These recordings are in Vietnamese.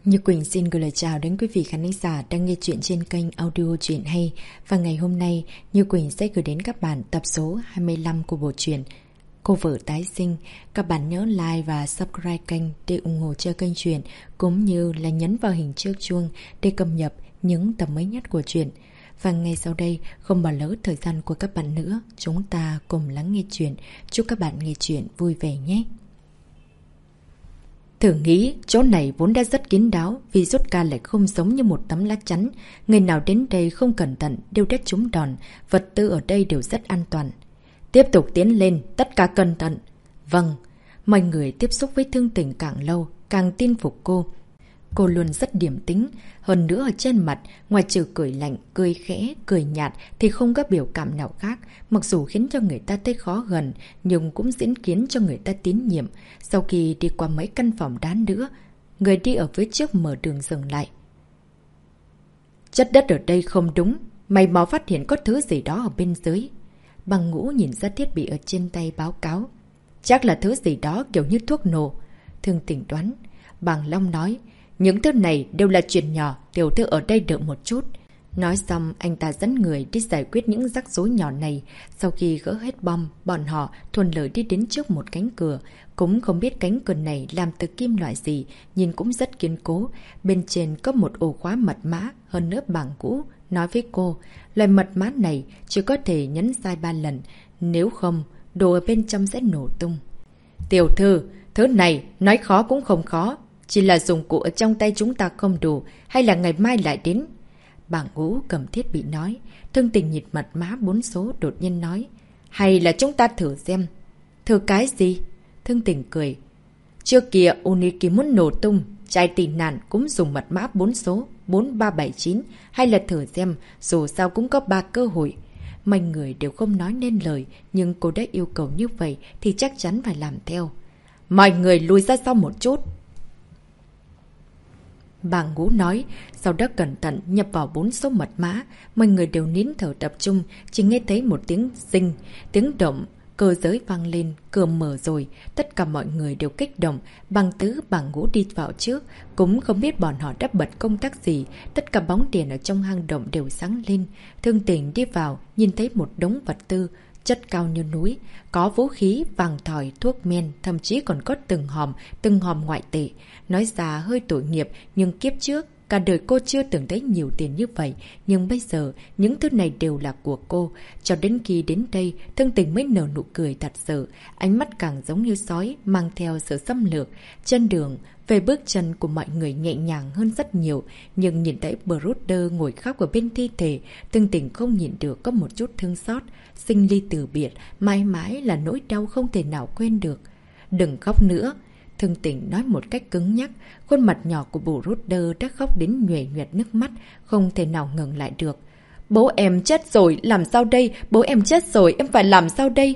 Như Quỳnh xin gửi lời chào đến quý vị khán giả đang nghe chuyện trên kênh audio Chuyện Hay. Và ngày hôm nay, Như Quỳnh sẽ gửi đến các bạn tập số 25 của bộ truyện Cô Vợ Tái Sinh. Các bạn nhớ like và subscribe kênh để ủng hộ cho kênh truyện, cũng như là nhấn vào hình chiếc chuông để cập nhật những tập mới nhất của truyện. Và ngay sau đây, không bỏ lỡ thời gian của các bạn nữa, chúng ta cùng lắng nghe chuyện. Chúc các bạn nghe chuyện vui vẻ nhé! Thử nghĩ, chỗ này vốn đã rất kín đáo, vì rút ca lại không giống như một tấm lá chắn. Người nào đến đây không cẩn thận đều đã trúng đòn, vật tư ở đây đều rất an toàn. Tiếp tục tiến lên, tất cả cẩn thận. Vâng, mọi người tiếp xúc với Thương Tình càng lâu, càng tin phục cô. Cô luôn rất điềm tĩnh, hơn nữa ở trên mặt, ngoài trừ cười lạnh, cười khẽ, cười nhạt thì không có biểu cảm nào khác, mặc dù khiến cho người ta thấy khó gần, nhưng cũng diễn khiến cho người ta tín nhiệm. Sau khi đi qua mấy căn phòng đá nữa, người đi ở phía trước mở đường dừng lại. Chất đất ở đây không đúng, mày mò phát hiện có thứ gì đó ở bên dưới. Bằng Ngũ nhìn ra thiết bị ở trên tay báo cáo. Chắc là thứ gì đó kiểu như thuốc nổ. Thương Tình đoán. Bằng Long nói. Những thứ này đều là chuyện nhỏ, tiểu thư ở đây đợi một chút. Nói xong, anh ta dẫn người đi giải quyết những rắc rối nhỏ này. Sau khi gỡ hết bom, bọn họ thuần lợi đi đến trước một cánh cửa. Cũng không biết cánh cửa này làm từ kim loại gì, nhìn cũng rất kiên cố. Bên trên có một ổ khóa mật mã, hơn nữa bảng cũ. Nói với cô, loại mật mã này chỉ có thể nhấn sai 3 lần. Nếu không, đồ ở bên trong sẽ nổ tung. Tiểu thư, thứ này nói khó cũng không khó. Chỉ là dụng cụ ở trong tay chúng ta không đủ, hay là ngày mai lại đến? Bảng Ngũ cầm thiết bị nói. Thương Tình nhịt mật mã 4 số đột nhiên nói. Hay là chúng ta thử xem. Thử cái gì? Thương Tình cười. Trước kia Uniki muốn nổ tung, trai tị nạn cũng dùng mật mã 4 số 4379. Hay là thử xem, dù sao cũng có 3 cơ hội. Mấy người đều không nói nên lời, nhưng cô đã yêu cầu như vậy thì chắc chắn phải làm theo. Mọi người lùi ra sau một chút. Bảng Ngũ nói, sau đó cẩn thận nhập vào 4 số mật mã, mọi người đều nín thở tập trung, chỉ nghe thấy một tiếng rinh, tiếng động, cơ giới vang lên, cửa mở rồi, tất cả mọi người đều kích động, Bàng Tứ, Bảng Ngũ đi vào trước, cũng không biết bọn họ đã bật công tắc gì, tất cả bóng đèn ở trong hang động đều sáng lên. Thương Tình đi vào, nhìn thấy một đống vật tư, chất cao như núi, có vũ khí, vàng thỏi, thuốc men, thậm chí còn có từng hòm ngoại tệ. Nói ra hơi tội nghiệp, nhưng kiếp trước, cả đời cô chưa từng thấy nhiều tiền như vậy. Nhưng bây giờ, những thứ này đều là của cô. Cho đến khi đến đây, Thương Tình mới nở nụ cười thật sự. Ánh mắt càng giống như sói, mang theo sự xâm lược. Trên đường, về bước chân của mọi người nhẹ nhàng hơn rất nhiều. Nhưng nhìn thấy Brother ngồi khóc ở bên thi thể, Thương Tình không nhìn được có một chút thương xót. Sinh ly từ biệt, mãi mãi là nỗi đau không thể nào quên được. Đừng khóc nữa. Thương Tình nói một cách cứng nhắc, khuôn mặt nhỏ của Brother đã khóc đến nhuệ nhuệt nước mắt, không thể nào ngừng lại được. Bố em chết rồi, làm sao đây? Bố em chết rồi, em phải làm sao đây?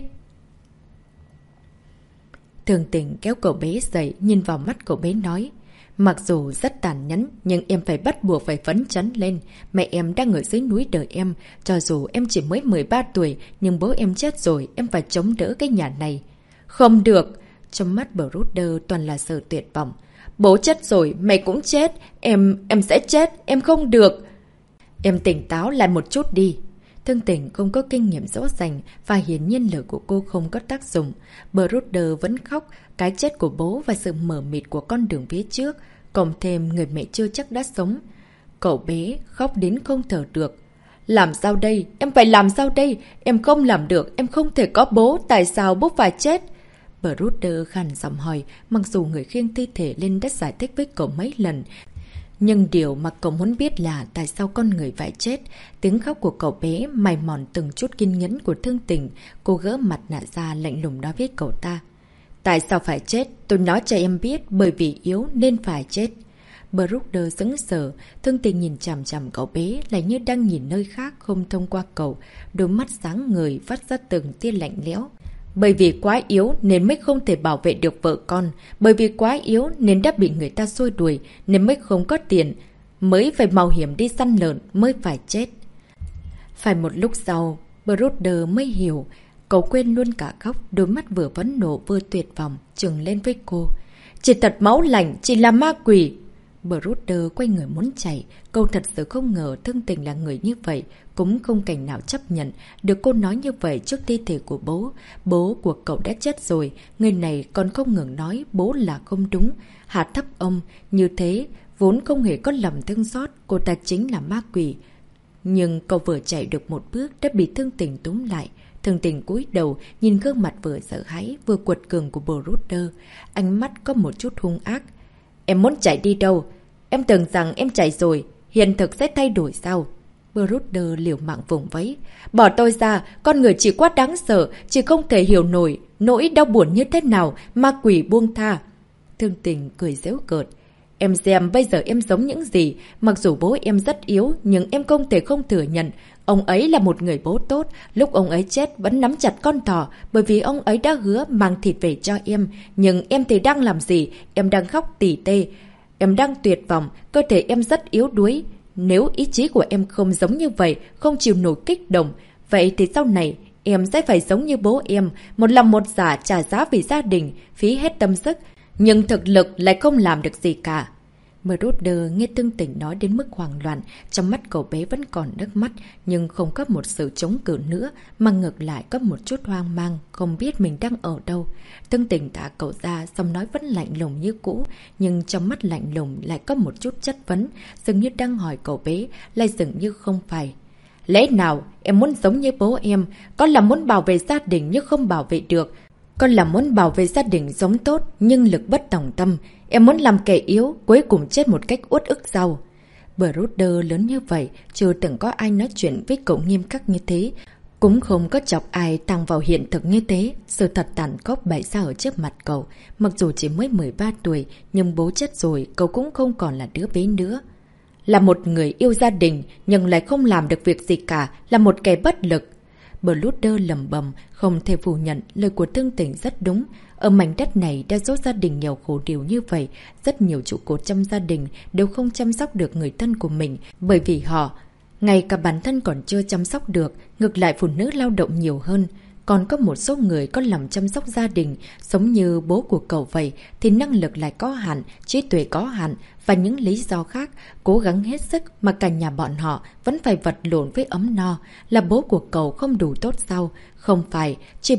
Thương Tình kéo cậu bé dậy, nhìn vào mắt cậu bé nói. Mặc dù rất tàn nhẫn, nhưng em phải bắt buộc phải phấn chấn lên. Mẹ em đang ở dưới núi đợi em. Cho dù em chỉ mới 13 tuổi, nhưng bố em chết rồi, em phải chống đỡ cái nhà này. Không được! Trong mắt Brother toàn là sự tuyệt vọng. Bố chết rồi, mày cũng chết. Em sẽ chết, em không được. Em tỉnh táo lại một chút đi. Thương Tình không có kinh nghiệm dỗ dành và hiển nhiên lời của cô không có tác dụng. Brother vẫn khóc, cái chết của bố và sự mờ mịt của con đường phía trước, cộng thêm người mẹ chưa chắc đã sống. Cậu bé khóc đến không thở được. Làm sao đây? Em phải làm sao đây? Em không làm được, em không thể có bố, tại sao bố phải chết? Brother khàn giọng hỏi, mặc dù người khiêng thi thể lên đã giải thích với cậu mấy lần. Nhưng điều mà cậu muốn biết là tại sao con người phải chết. Tiếng khóc của cậu bé mài mòn từng chút kiên nhẫn của Thương Tình. Cô gỡ mặt nạ ra lạnh lùng nói với cậu ta. Tại sao phải chết? Tôi nói cho em biết, bởi vì yếu nên phải chết. Brother sững sờ, Thương Tình nhìn chằm chằm cậu bé lại như đang nhìn nơi khác không thông qua cậu. Đôi mắt sáng ngời phát ra từng tia lạnh lẽo. Bởi vì quá yếu nên mới không thể bảo vệ được vợ con. Bởi vì quá yếu nên đã bị người ta xua đuổi, nên mới không có tiền. Mới phải mạo hiểm đi săn lợn mới phải chết. Phải một lúc sau, Brother mới hiểu. Cậu quên luôn cả khóc, đôi mắt vừa phẫn nộ vừa tuyệt vọng, trừng lên với cô. Chỉ thật máu lạnh, chỉ là ma quỷ. Brooder quay người muốn chạy. Cậu thật sự không ngờ Thương Tình là người như vậy, cũng không cảnh nào chấp nhận được cô nói như vậy trước thi thể của bố. Bố của cậu đã chết rồi, người này còn không ngừng nói bố là không đúng, hạ thấp ông. Như thế, vốn không hề có lòng thương xót, cô ta chính là ma quỷ. Nhưng cậu vừa chạy được một bước đã bị Thương Tình túm lại. Thương Tình cúi đầu, nhìn gương mặt vừa sợ hãi, vừa quật cường của Brooder. Ánh mắt có một chút hung ác. Em muốn chạy đi đâu? Em tưởng rằng em chạy rồi, hiện thực sẽ thay đổi sao? Brooder liều mạng vùng vẫy. Bỏ tôi ra, con người chỉ quá đáng sợ, chỉ không thể hiểu nổi nỗi đau buồn như thế nào, ma quỷ buông tha. Thương Tình cười giễu cợt. Em xem bây giờ em giống những gì, mặc dù bố em rất yếu nhưng em không thể không thừa nhận. Ông ấy là một người bố tốt, lúc ông ấy chết vẫn nắm chặt con thỏ bởi vì ông ấy đã hứa mang thịt về cho em. Nhưng em thì đang làm gì? Em đang khóc tỉ tê. Em đang tuyệt vọng, cơ thể em rất yếu đuối. Nếu ý chí của em không giống như vậy, không chịu nổi kích động, vậy thì sau này em sẽ phải giống như bố em, một lòng một dạ trả giá vì gia đình, phí hết tâm sức, nhưng thực lực lại không làm được gì cả. Brooder nghe Thương Tình nói đến mức hoảng loạn, trong mắt cậu bé vẫn còn nước mắt, nhưng không có một sự chống cự nữa, mà ngược lại có một chút hoang mang, không biết mình đang ở đâu. Thương Tình thả cậu ra, xong nói vẫn lạnh lùng như cũ, nhưng trong mắt lạnh lùng lại có một chút chất vấn, dường như đang hỏi cậu bé, lại dường như không phải. Lẽ nào em muốn giống như bố em, con là muốn bảo vệ gia đình nhưng không bảo vệ được. Con là muốn bảo vệ gia đình giống tốt nhưng lực bất tòng tâm. Em muốn làm kẻ yếu, cuối cùng chết một cách uất ức sau. Brooder lớn như vậy, chưa từng có ai nói chuyện với cậu nghiêm khắc như thế. Cũng không có chọc ai tăng vào hiện thực như thế. Sự thật tàn khốc bày ra ở trước mặt cậu. Mặc dù chỉ mới 13 tuổi, nhưng bố chết rồi, cậu cũng không còn là đứa bé nữa. Là một người yêu gia đình, nhưng lại không làm được việc gì cả, là một kẻ bất lực. Brooder lầm bầm, không thể phủ nhận lời của Thương Tình rất đúng. Ở mảnh đất này đa số gia đình nghèo khổ điều như vậy, rất nhiều trụ cột trong gia đình đều không chăm sóc được người thân của mình, bởi vì họ, ngay cả bản thân còn chưa chăm sóc được, ngược lại phụ nữ lao động nhiều hơn. Còn có một số người có lòng chăm sóc gia đình, giống như bố của cậu vậy, thì năng lực lại có hạn, trí tuệ có hạn, và những lý do khác, cố gắng hết sức mà cả nhà bọn họ vẫn phải vật lộn với ấm no. Là bố của cậu không đủ tốt sao? Không phải, chỉ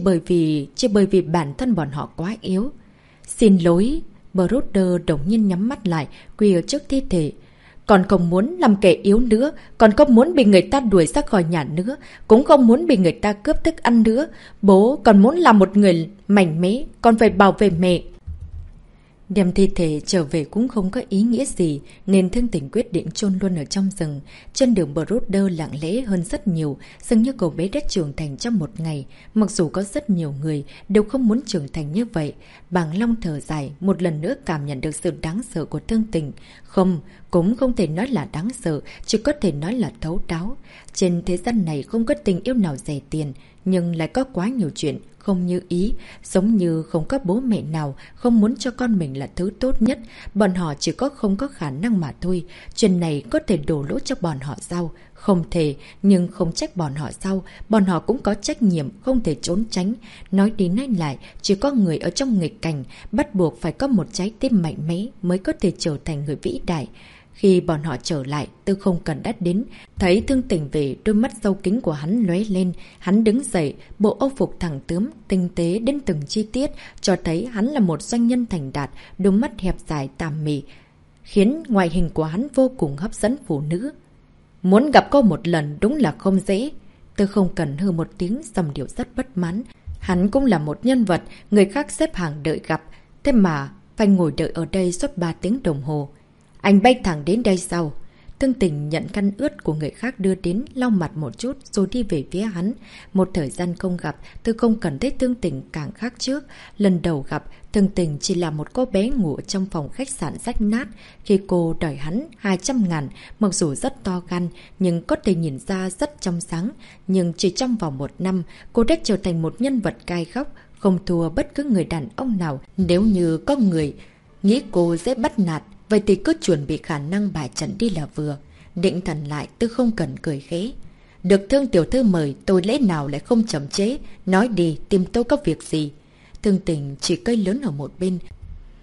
bởi vì bản thân bọn họ quá yếu. Xin lỗi, Brooder đột nhiên nhắm mắt lại, quỳ ở trước thi thể. Con không muốn làm kẻ yếu nữa, con không muốn bị người ta đuổi ra khỏi nhà nữa, cũng không muốn bị người ta cướp thức ăn nữa. Bố còn muốn làm một người mạnh mẽ, con phải bảo vệ mẹ. Đem thi thể trở về cũng không có ý nghĩa gì, nên Thương Tình quyết định chôn luôn ở trong rừng. Trên đường Brooder lặng lẽ hơn rất nhiều, dường như cậu bé đã trưởng thành trong một ngày. Mặc dù có rất nhiều người đều không muốn trưởng thành như vậy. Bàng Long thở dài, một lần nữa cảm nhận được sự đáng sợ của Thương Tình. Không, cũng không thể nói là đáng sợ, chỉ có thể nói là thấu đáo. Trên thế gian này không có tình yêu nào rẻ tiền, nhưng lại có quá nhiều chuyện không như ý, giống như không có bố mẹ nào không muốn cho con mình là thứ tốt nhất, bọn họ chỉ có không có khả năng mà thôi. Chuyện này có thể đổ lỗi cho bọn họ sao? Không thể, nhưng không trách bọn họ sao? Bọn họ cũng có trách nhiệm, không thể trốn tránh. Nói đi nói lại, chỉ có người ở trong nghịch cảnh, bắt buộc phải có một trái tim mạnh mẽ mới có thể trở thành người vĩ đại. Khi bọn họ trở lại, Tư Không Cần đã đến, thấy Thương Tình về, đôi mắt sâu kính của hắn lóe lên, hắn đứng dậy, bộ âu phục thẳng tướm, tinh tế đến từng chi tiết, cho thấy hắn là một doanh nhân thành đạt, đôi mắt hẹp dài tàm mị, khiến ngoại hình của hắn vô cùng hấp dẫn phụ nữ. Muốn gặp cô một lần đúng là không dễ. Tư Không Cần hừ một tiếng, dòng điệu rất bất mãn. Hắn cũng là một nhân vật, người khác xếp hàng đợi gặp, thế mà phải ngồi đợi ở đây suốt 3 tiếng đồng hồ. Anh bay thẳng đến đây sau. Thương Tình nhận khăn ướt của người khác đưa đến, lau mặt một chút rồi đi về phía hắn. Một thời gian không gặp, Tư Không Cần thấy Thương Tình càng khác trước. Lần đầu gặp, Thương Tình chỉ là một cô bé ngủ trong phòng khách sạn rách nát. Khi cô đòi hắn 200.000, mặc dù rất to gan, nhưng có thể nhìn ra rất trong sáng. Nhưng chỉ trong vòng 1 năm, cô đã trở thành một nhân vật gai góc, không thua bất cứ người đàn ông nào. Nếu như có người nghĩ cô dễ bắt nạt, vậy thì cứ chuẩn bị khả năng bài trận đi là vừa. Định thần lại, Tư Không Cần cười khẽ. Được Thương tiểu thư mời, tôi lẽ nào lại không chậm chế. Nói đi, tìm tôi có việc gì? Thương Tình chỉ cây lớn ở một bên.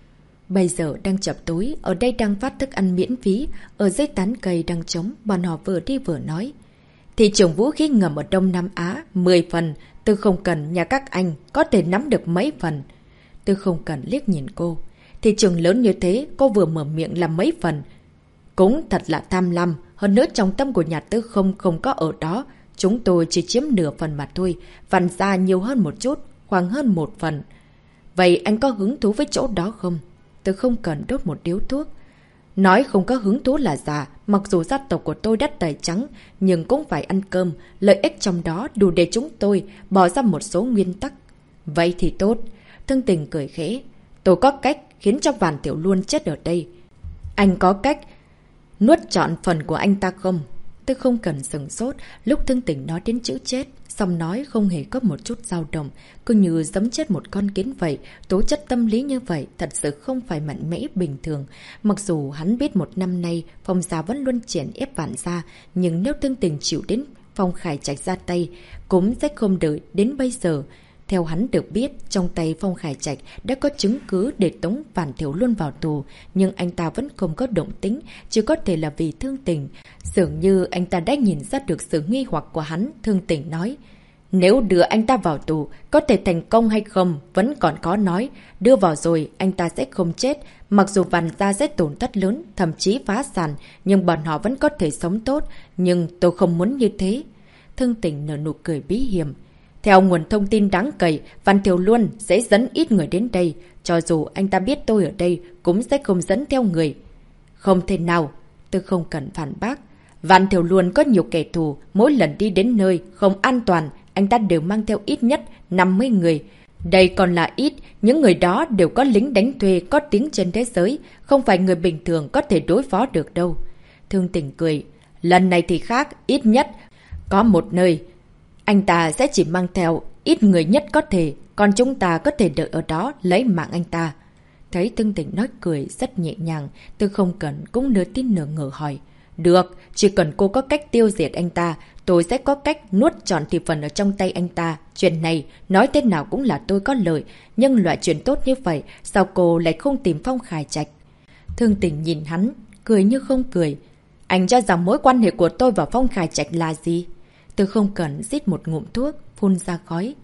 Bây giờ đang chập tối, ở đây đang phát thức ăn miễn phí, ở dưới tán cây đang trống, bọn họ vừa đi vừa nói. Thị trường vũ khí ngầm ở Đông Nam Á, 10 phần, tôi không cần nhà các anh, có thể nắm được mấy phần. Tôi không cần liếc nhìn cô. Thị trường lớn như thế, cô vừa mở miệng làm mấy phần. Cũng thật là tham lam, hơn nữa trong tâm của nhà Tư không có ở đó. Chúng tôi chỉ chiếm nửa phần mà thôi, Vạn Gia nhiều hơn một chút, khoảng hơn 1 phần. Vậy anh có hứng thú với chỗ đó không? Tôi không cần đốt một điếu thuốc. Nói không có hứng thú là giả, mặc dù gia tộc của tôi đắt tài trắng, nhưng cũng phải ăn cơm, lợi ích trong đó đủ để chúng tôi bỏ ra một số nguyên tắc. Vậy thì tốt. Thương Tình cười khẽ. Tôi có cách khiến cho Vạn Tiểu Luân chết ở đây. Anh có cách nuốt trọn phần của anh ta không? Tôi không cần sừng sốt, lúc Thương Tình nói đến chữ chết, xong nói không hề có một chút dao động, cứ như giẫm chết một con kiến vậy. Tố chất tâm lý như vậy thật sự không phải mạnh mẽ bình thường. Mặc dù hắn biết một năm nay Phong Gia vẫn luôn chèn ép Vạn Gia, nhưng nếu Thương Tình chịu đến Phong Khải Trạch ra tay, cũng sẽ không đợi đến bây giờ. Theo hắn được biết, trong tay Phong Khải Trạch đã có chứng cứ để tống Vạn Tiểu Luân vào tù, nhưng anh ta vẫn không có động tính, chỉ có thể là vì Thương Tình. Dường như anh ta đã nhìn ra được sự nghi hoặc của hắn. Thương Tình nói, nếu đưa anh ta vào tù, có thể thành công hay không, vẫn còn khó nói. Đưa vào rồi, anh ta sẽ không chết. Mặc dù Vạn Gia sẽ tổn thất lớn, thậm chí phá sản, nhưng bọn họ vẫn có thể sống tốt. Nhưng tôi không muốn như thế. Thương Tình nở nụ cười bí hiểm. Theo nguồn thông tin đáng cậy, Vạn Tiểu Luân sẽ dẫn ít người đến đây. Cho dù anh ta biết tôi ở đây, cũng sẽ không dẫn theo người. Không thể nào. Tôi không cần phản bác. Vạn Tiểu Luân có nhiều kẻ thù. Mỗi lần đi đến nơi không an toàn, anh ta đều mang theo ít nhất 50 người. Đây còn là ít. Những người đó đều có lính đánh thuê có tiếng trên thế giới. Không phải người bình thường có thể đối phó được đâu. Thương Tình cười. Lần này thì khác. Ít nhất có một nơi anh ta sẽ chỉ mang theo ít người nhất có thể, còn chúng ta có thể đợi ở đó lấy mạng anh ta. Thấy Thương Tình nói cười rất nhẹ nhàng, tôi không cần cũng nửa tin nửa ngờ hỏi. Được, chỉ cần cô có cách tiêu diệt anh ta, tôi sẽ có cách nuốt trọn thị phần ở trong tay anh ta. Chuyện này, nói thế nào cũng là tôi có lợi, nhưng loại chuyện tốt như vậy, sao cô lại không tìm Phong Khải Trạch? Thương Tình nhìn hắn, cười như không cười. Anh cho rằng mối quan hệ của tôi và Phong Khải Trạch là gì? Tôi không cần rít một ngụm thuốc, phun ra khói.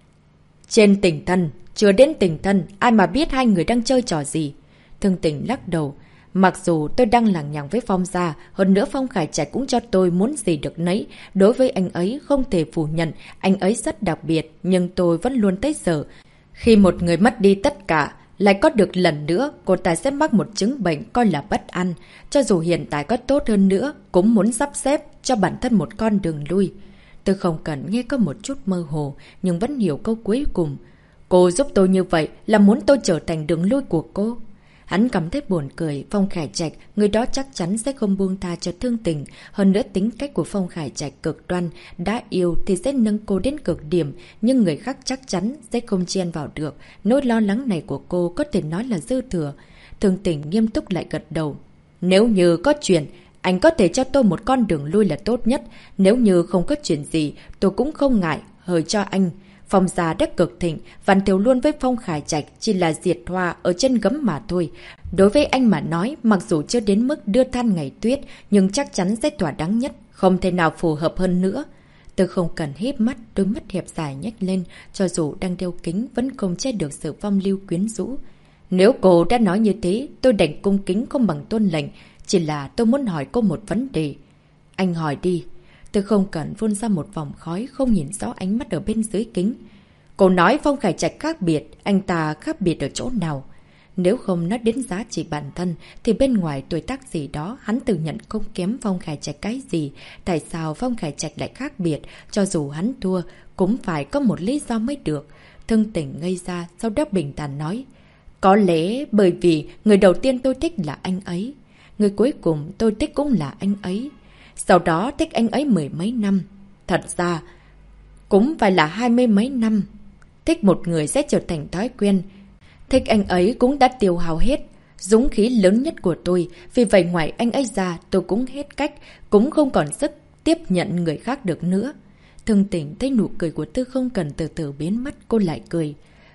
Trên tình thân, chưa đến tình thân, ai mà biết hai người đang chơi trò gì. Thương Tình lắc đầu. Mặc dù tôi đang lằng nhằng với Phong Gia, hơn nữa Phong Khải Trạch cũng cho tôi muốn gì được nấy. Đối với anh ấy không thể phủ nhận, anh ấy rất đặc biệt, nhưng tôi vẫn luôn thấy sợ. Khi một người mất đi tất cả, lại có được lần nữa, cô ta sẽ mắc một chứng bệnh coi là bất an. Cho dù hiện tại có tốt hơn nữa, cũng muốn sắp xếp cho bản thân một con đường lui. Tôi không cần nghe có một chút mơ hồ, nhưng vẫn hiểu câu cuối cùng. Cô giúp tôi như vậy là muốn tôi trở thành đường lui của cô. Hắn cảm thấy buồn cười. Phong Khải Trạch, người đó chắc chắn sẽ không buông tha cho Thương Tình. Hơn nữa tính cách của Phong Khải Trạch cực đoan, đã yêu thì sẽ nâng cô đến cực điểm, nhưng người khác chắc chắn sẽ không chen vào được. Nỗi lo lắng này của cô có thể nói là dư thừa. Thương Tình nghiêm túc lại gật đầu. Nếu như có chuyện, anh có thể cho tôi một con đường lui là tốt nhất. Nếu như không có chuyện gì, tôi cũng không ngại hời cho anh. Phong Gia đất cực thịnh, Vạn Tiểu Luân với Phong Khải Trạch chỉ là diệt hoa ở trên gấm mà thôi. Đối với anh mà nói, mặc dù chưa đến mức đưa than ngày tuyết, nhưng chắc chắn sẽ thỏa đáng nhất, không thể nào phù hợp hơn nữa. Tôi không cần híp mắt, đôi mắt hẹp dài nhếch lên, cho dù đang đeo kính vẫn không che được sự phong lưu quyến rũ. Nếu cô đã nói như thế, tôi đành cung kính không bằng tuân lệnh, chỉ là tôi muốn hỏi cô một vấn đề. Anh hỏi đi. Tôi không cần phun ra một vòng khói, không nhìn rõ ánh mắt ở bên dưới kính. Cô nói Phong Khải Trạch khác biệt, anh ta khác biệt ở chỗ nào? Nếu không nói đến giá trị bản thân, thì bên ngoài tuổi tác gì đó, hắn tự nhận không kém Phong Khải Trạch cái gì. Tại sao Phong Khải Trạch lại khác biệt? Cho dù hắn thua, cũng phải có một lý do mới được. Thương Tình ngây ra, sau đó bình thản nói. Có lẽ bởi vì người đầu tiên tôi thích là anh ấy. Người cuối cùng tôi thích cũng là anh ấy. Sau đó thích anh ấy 10 mấy năm. Thật ra, cũng phải là 20 mấy năm. Thích một người sẽ trở thành thói quen. Thích anh ấy cũng đã tiêu hao hết dũng khí lớn nhất của tôi. Vì vậy ngoài anh ấy ra, tôi cũng hết cách, cũng không còn sức tiếp nhận người khác được nữa. Thương Tình thấy nụ cười của Tư Không Cần từ từ biến mất, cô lại cười.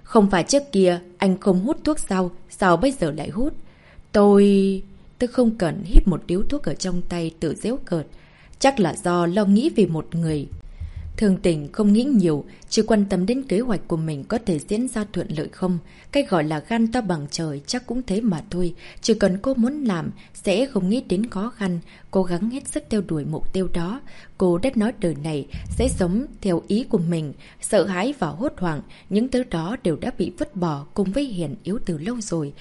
Không phải trước kia anh không hút thuốc sao bây giờ lại hút? Tôi không cần hít một điếu thuốc ở trong tay tự giễu cợt. Chắc là do lo nghĩ vì một người. Thường Tình không nghĩ nhiều, chỉ quan tâm đến kế hoạch của mình có thể diễn ra thuận lợi không. Cái gọi là gan to bằng trời chắc cũng thế mà thôi. Chỉ cần cô muốn làm, sẽ không nghĩ đến khó khăn, cố gắng hết sức theo đuổi mục tiêu đó. Cô đã nói đời này sẽ sống theo ý của mình, sợ hãi và hốt hoảng. Những thứ đó đều đã bị vứt bỏ cùng với Hiền yếu từ lâu rồi.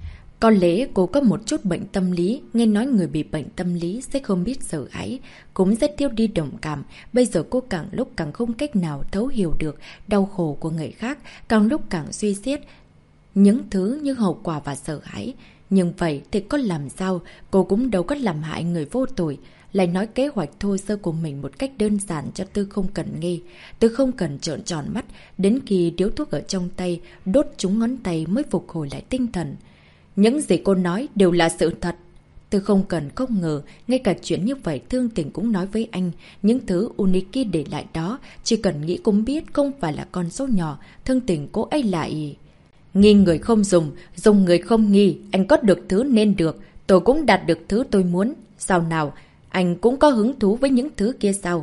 Có lẽ cô có một chút bệnh tâm lý, nghe nói người bị bệnh tâm lý sẽ không biết sợ hãi, cũng rất thiếu đi đồng cảm. Bây giờ cô càng lúc càng không cách nào thấu hiểu được đau khổ của người khác, càng lúc càng suy xét những thứ như hậu quả và sợ hãi. Nhưng vậy thì có làm sao, cô cũng đâu có làm hại người vô tội. Lại nói kế hoạch thô sơ của mình một cách đơn giản cho Tư không cần nghe. Tư không cần trợn tròn mắt, đến khi điếu thuốc ở trong tay, đốt trúng ngón tay mới phục hồi lại tinh thần. Những gì cô nói đều là sự thật. Tư không cần không ngờ, ngay cả chuyện như vậy Thương Tình cũng nói với anh. Những thứ Uniki để lại đó, chỉ cần nghĩ cũng biết không phải là con số nhỏ. Thương Tình cô ấy lại... Nghi người không dùng, dùng người không nghi. Anh có được thứ nên được, tôi cũng đạt được thứ tôi muốn. Sao nào, anh cũng có hứng thú với những thứ kia sao?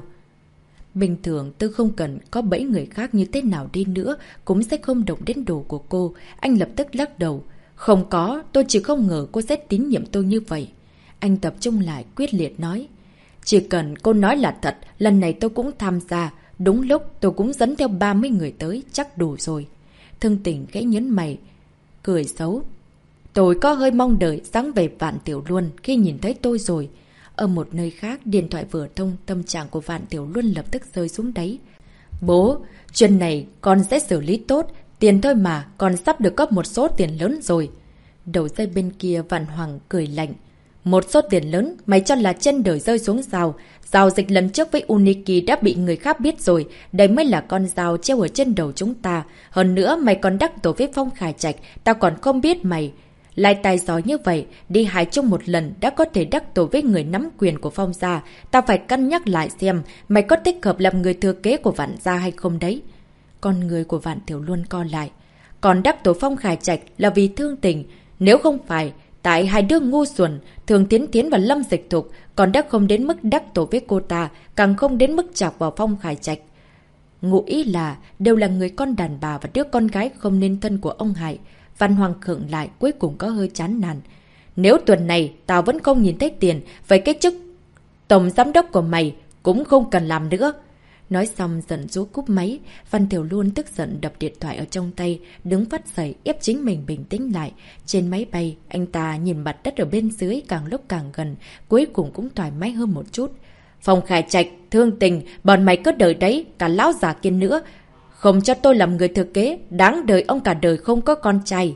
Bình thường Tư không cần có bẫy người khác như thế nào đi nữa, cũng sẽ không động đến đồ của cô. Anh lập tức lắc đầu. Không có, tôi chỉ không ngờ cô sẽ tín nhiệm tôi như vậy. Anh tập trung lại, quyết liệt nói. Chỉ cần cô nói là thật, lần này tôi cũng tham gia. Đúng lúc tôi cũng dẫn theo 30 người tới, chắc đủ rồi. Thương Tình khẽ nhấn mày, cười xấu. Tôi có hơi mong đợi sáng về Vạn Tiểu Luân khi nhìn thấy tôi rồi. Ở một nơi khác, điện thoại vừa thông, tâm trạng của Vạn Tiểu Luân lập tức rơi xuống đáy. Bố, chuyện này con sẽ xử lý tốt. Tiền thôi mà, còn sắp được có một số tiền lớn rồi. Đầu dây bên kia Vạn Hoàng cười lạnh. Một số tiền lớn, mày cho là trên đời rơi xuống sao? Giao dịch lần trước với Uniki đã bị người khác biết rồi. Đây mới là con dao treo ở trên đầu chúng ta. Hơn nữa, mày còn đắc tội với Phong Khải Trạch. Tao còn không biết mày. Lại tài giỏi như vậy, đi hại chung một lần đã có thể đắc tội với người nắm quyền của Phong gia. Tao phải cân nhắc lại xem mày có thích hợp làm người thừa kế của Vạn gia hay không đấy. Con người của Vạn Tiểu Luân co lại. Còn đắc tội Phong Khải Trạch là vì Thương Tình. Nếu không phải, tại hai đứa ngu xuẩn, Thường Tiến Tiến và Lâm Dịch Thục, còn đã không đến mức đắc tội với cô ta, càng không đến mức chọc vào Phong Khải Trạch. Ngụ ý là đều là người con đàn bà và đứa con gái không nên thân của ông Hải. Văn Hoàng khựng lại, cuối cùng có hơi chán nản. Nếu tuần này tao vẫn không nhìn thấy tiền, vậy cái chức tổng giám đốc của mày cũng không cần làm nữa. Nói xong giận dữ cúp máy. Văn Tiểu Luân tức giận đập điện thoại ở trong tay, đứng phát dậy ép chính mình bình tĩnh lại. Trên máy bay, anh ta nhìn mặt đất ở bên dưới càng lúc càng gần, cuối cùng cũng thoải mái hơn một chút. Phong Khải Trạch, Thương Tình, bọn mày cứ đợi đấy, cả lão già kia nữa. Không cho tôi làm người thừa kế, đáng đời ông cả đời không có con trai.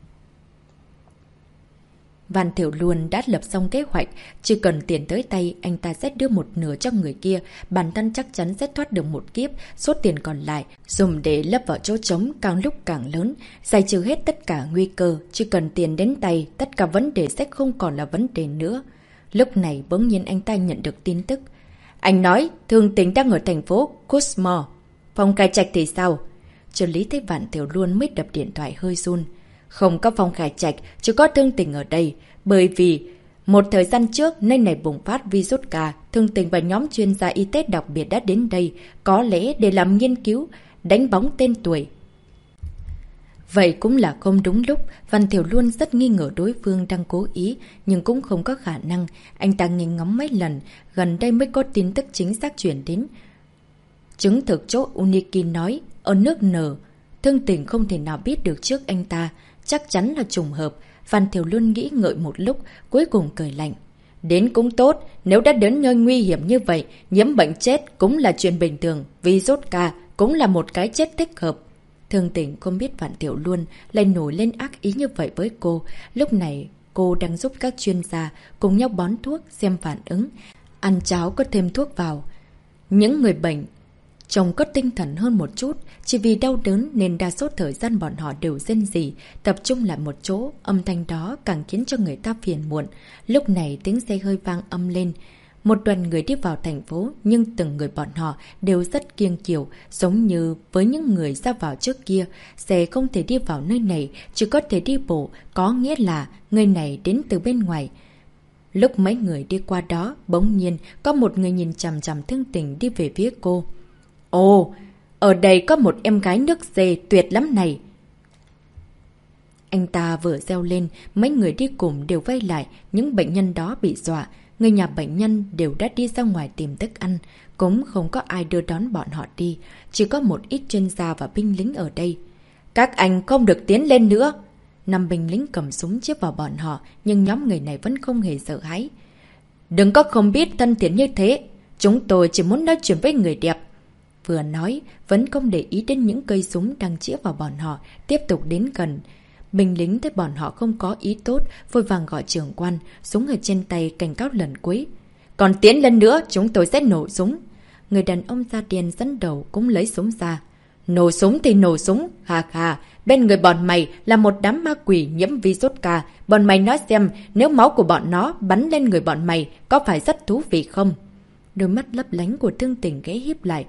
Văn Tiểu Luân đã lập xong kế hoạch, chỉ cần tiền tới tay, anh ta sẽ đưa một nửa cho người kia, bản thân chắc chắn sẽ thoát được một kiếp, số tiền còn lại dùng để lấp vào chỗ trống càng lúc càng lớn, giải trừ hết tất cả nguy cơ, chỉ cần tiền đến tay, tất cả vấn đề sẽ không còn là vấn đề nữa. Lúc này bỗng nhiên anh ta nhận được tin tức. Anh nói, Thương Tình đang ở thành phố Cosmo. Phong Khải Trạch thì sao? Trợ lý thấy Vạn Tiểu Luân mới đập điện thoại hơi run. Không có Phong Khải Trạch, chỉ có Thương Tình ở đây. Bởi vì một thời gian trước, nơi này bùng phát virus K, Thương Tình và nhóm chuyên gia y tế đặc biệt đã đến đây, có lẽ để làm nghiên cứu, đánh bóng tên tuổi. Vậy cũng là không đúng lúc, Văn Tiểu Luân rất nghi ngờ đối phương đang cố ý, nhưng cũng không có khả năng. Anh ta nghe ngóng mấy lần, gần đây mới có tin tức chính xác chuyển đến. Chứng thực chỗ Uniki nói, ở nước N, Thương Tình không thể nào biết được trước anh ta, chắc chắn là trùng hợp. Văn Tiểu Luân nghĩ ngợi một lúc, cuối cùng cười lạnh. Đến cũng tốt, nếu đã đến nơi nguy hiểm như vậy, nhiễm bệnh chết cũng là chuyện bình thường, virus K cũng là một cái chết thích hợp. Thương Tình không biết Vạn Tiểu Luân lại nổi lên ác ý như vậy với cô. Lúc này cô đang giúp các chuyên gia cùng nhau bón thuốc xem phản ứng. Ăn cháo có thêm thuốc vào. Những người bệnh trông có tinh thần hơn một chút, chỉ vì đau đớn nên đa số thời gian bọn họ đều rên rỉ, tập trung lại một chỗ, âm thanh đó càng khiến cho người ta phiền muộn. Lúc này tiếng xe hơi vang âm lên. một đoàn người đi vào thành phố, nhưng từng người bọn họ đều rất kiêng kiều, giống như với những người ra vào trước kia, sẽ không thể đi vào nơi này, chỉ có thể đi bộ, có nghĩa là người này đến từ bên ngoài. Lúc mấy người đi qua đó, bỗng nhiên có một người nhìn chằm chằm Thương Tình đi về phía cô. Ồ, ở đây có một em gái nước dê tuyệt lắm này. Anh ta vừa reo lên, mấy người đi cùng đều vây lại, những bệnh nhân đó bị dọa. Người nhà bệnh nhân đều đã đi ra ngoài tìm thức ăn, cũng không có ai đưa đón bọn họ đi, chỉ có một ít chuyên gia và binh lính ở đây. Các anh không được tiến lên nữa. 5 binh lính cầm súng chĩa vào bọn họ, nhưng nhóm người này vẫn không hề sợ hãi. Đừng có không biết thân thiện như thế, chúng tôi chỉ muốn nói chuyện với người đẹp. Vừa nói, vẫn không để ý đến những cây súng đang chĩa vào bọn họ, tiếp tục đến gần. Binh lính thấy bọn họ không có ý tốt, vội vàng gọi trưởng quan, súng ở trên tay cảnh cáo lần cuối. Còn tiến lên nữa, chúng tôi sẽ nổ súng. Người đàn ông da đen dẫn đầu cũng lấy súng ra. Nổ súng thì nổ súng, hà hà, bên người bọn mày là một đám ma quỷ nhiễm virus ca. Bọn mày nói xem, nếu máu của bọn nó bắn lên người bọn mày, có phải rất thú vị không? Đôi mắt lấp lánh của Thương Tình ghé híp lại.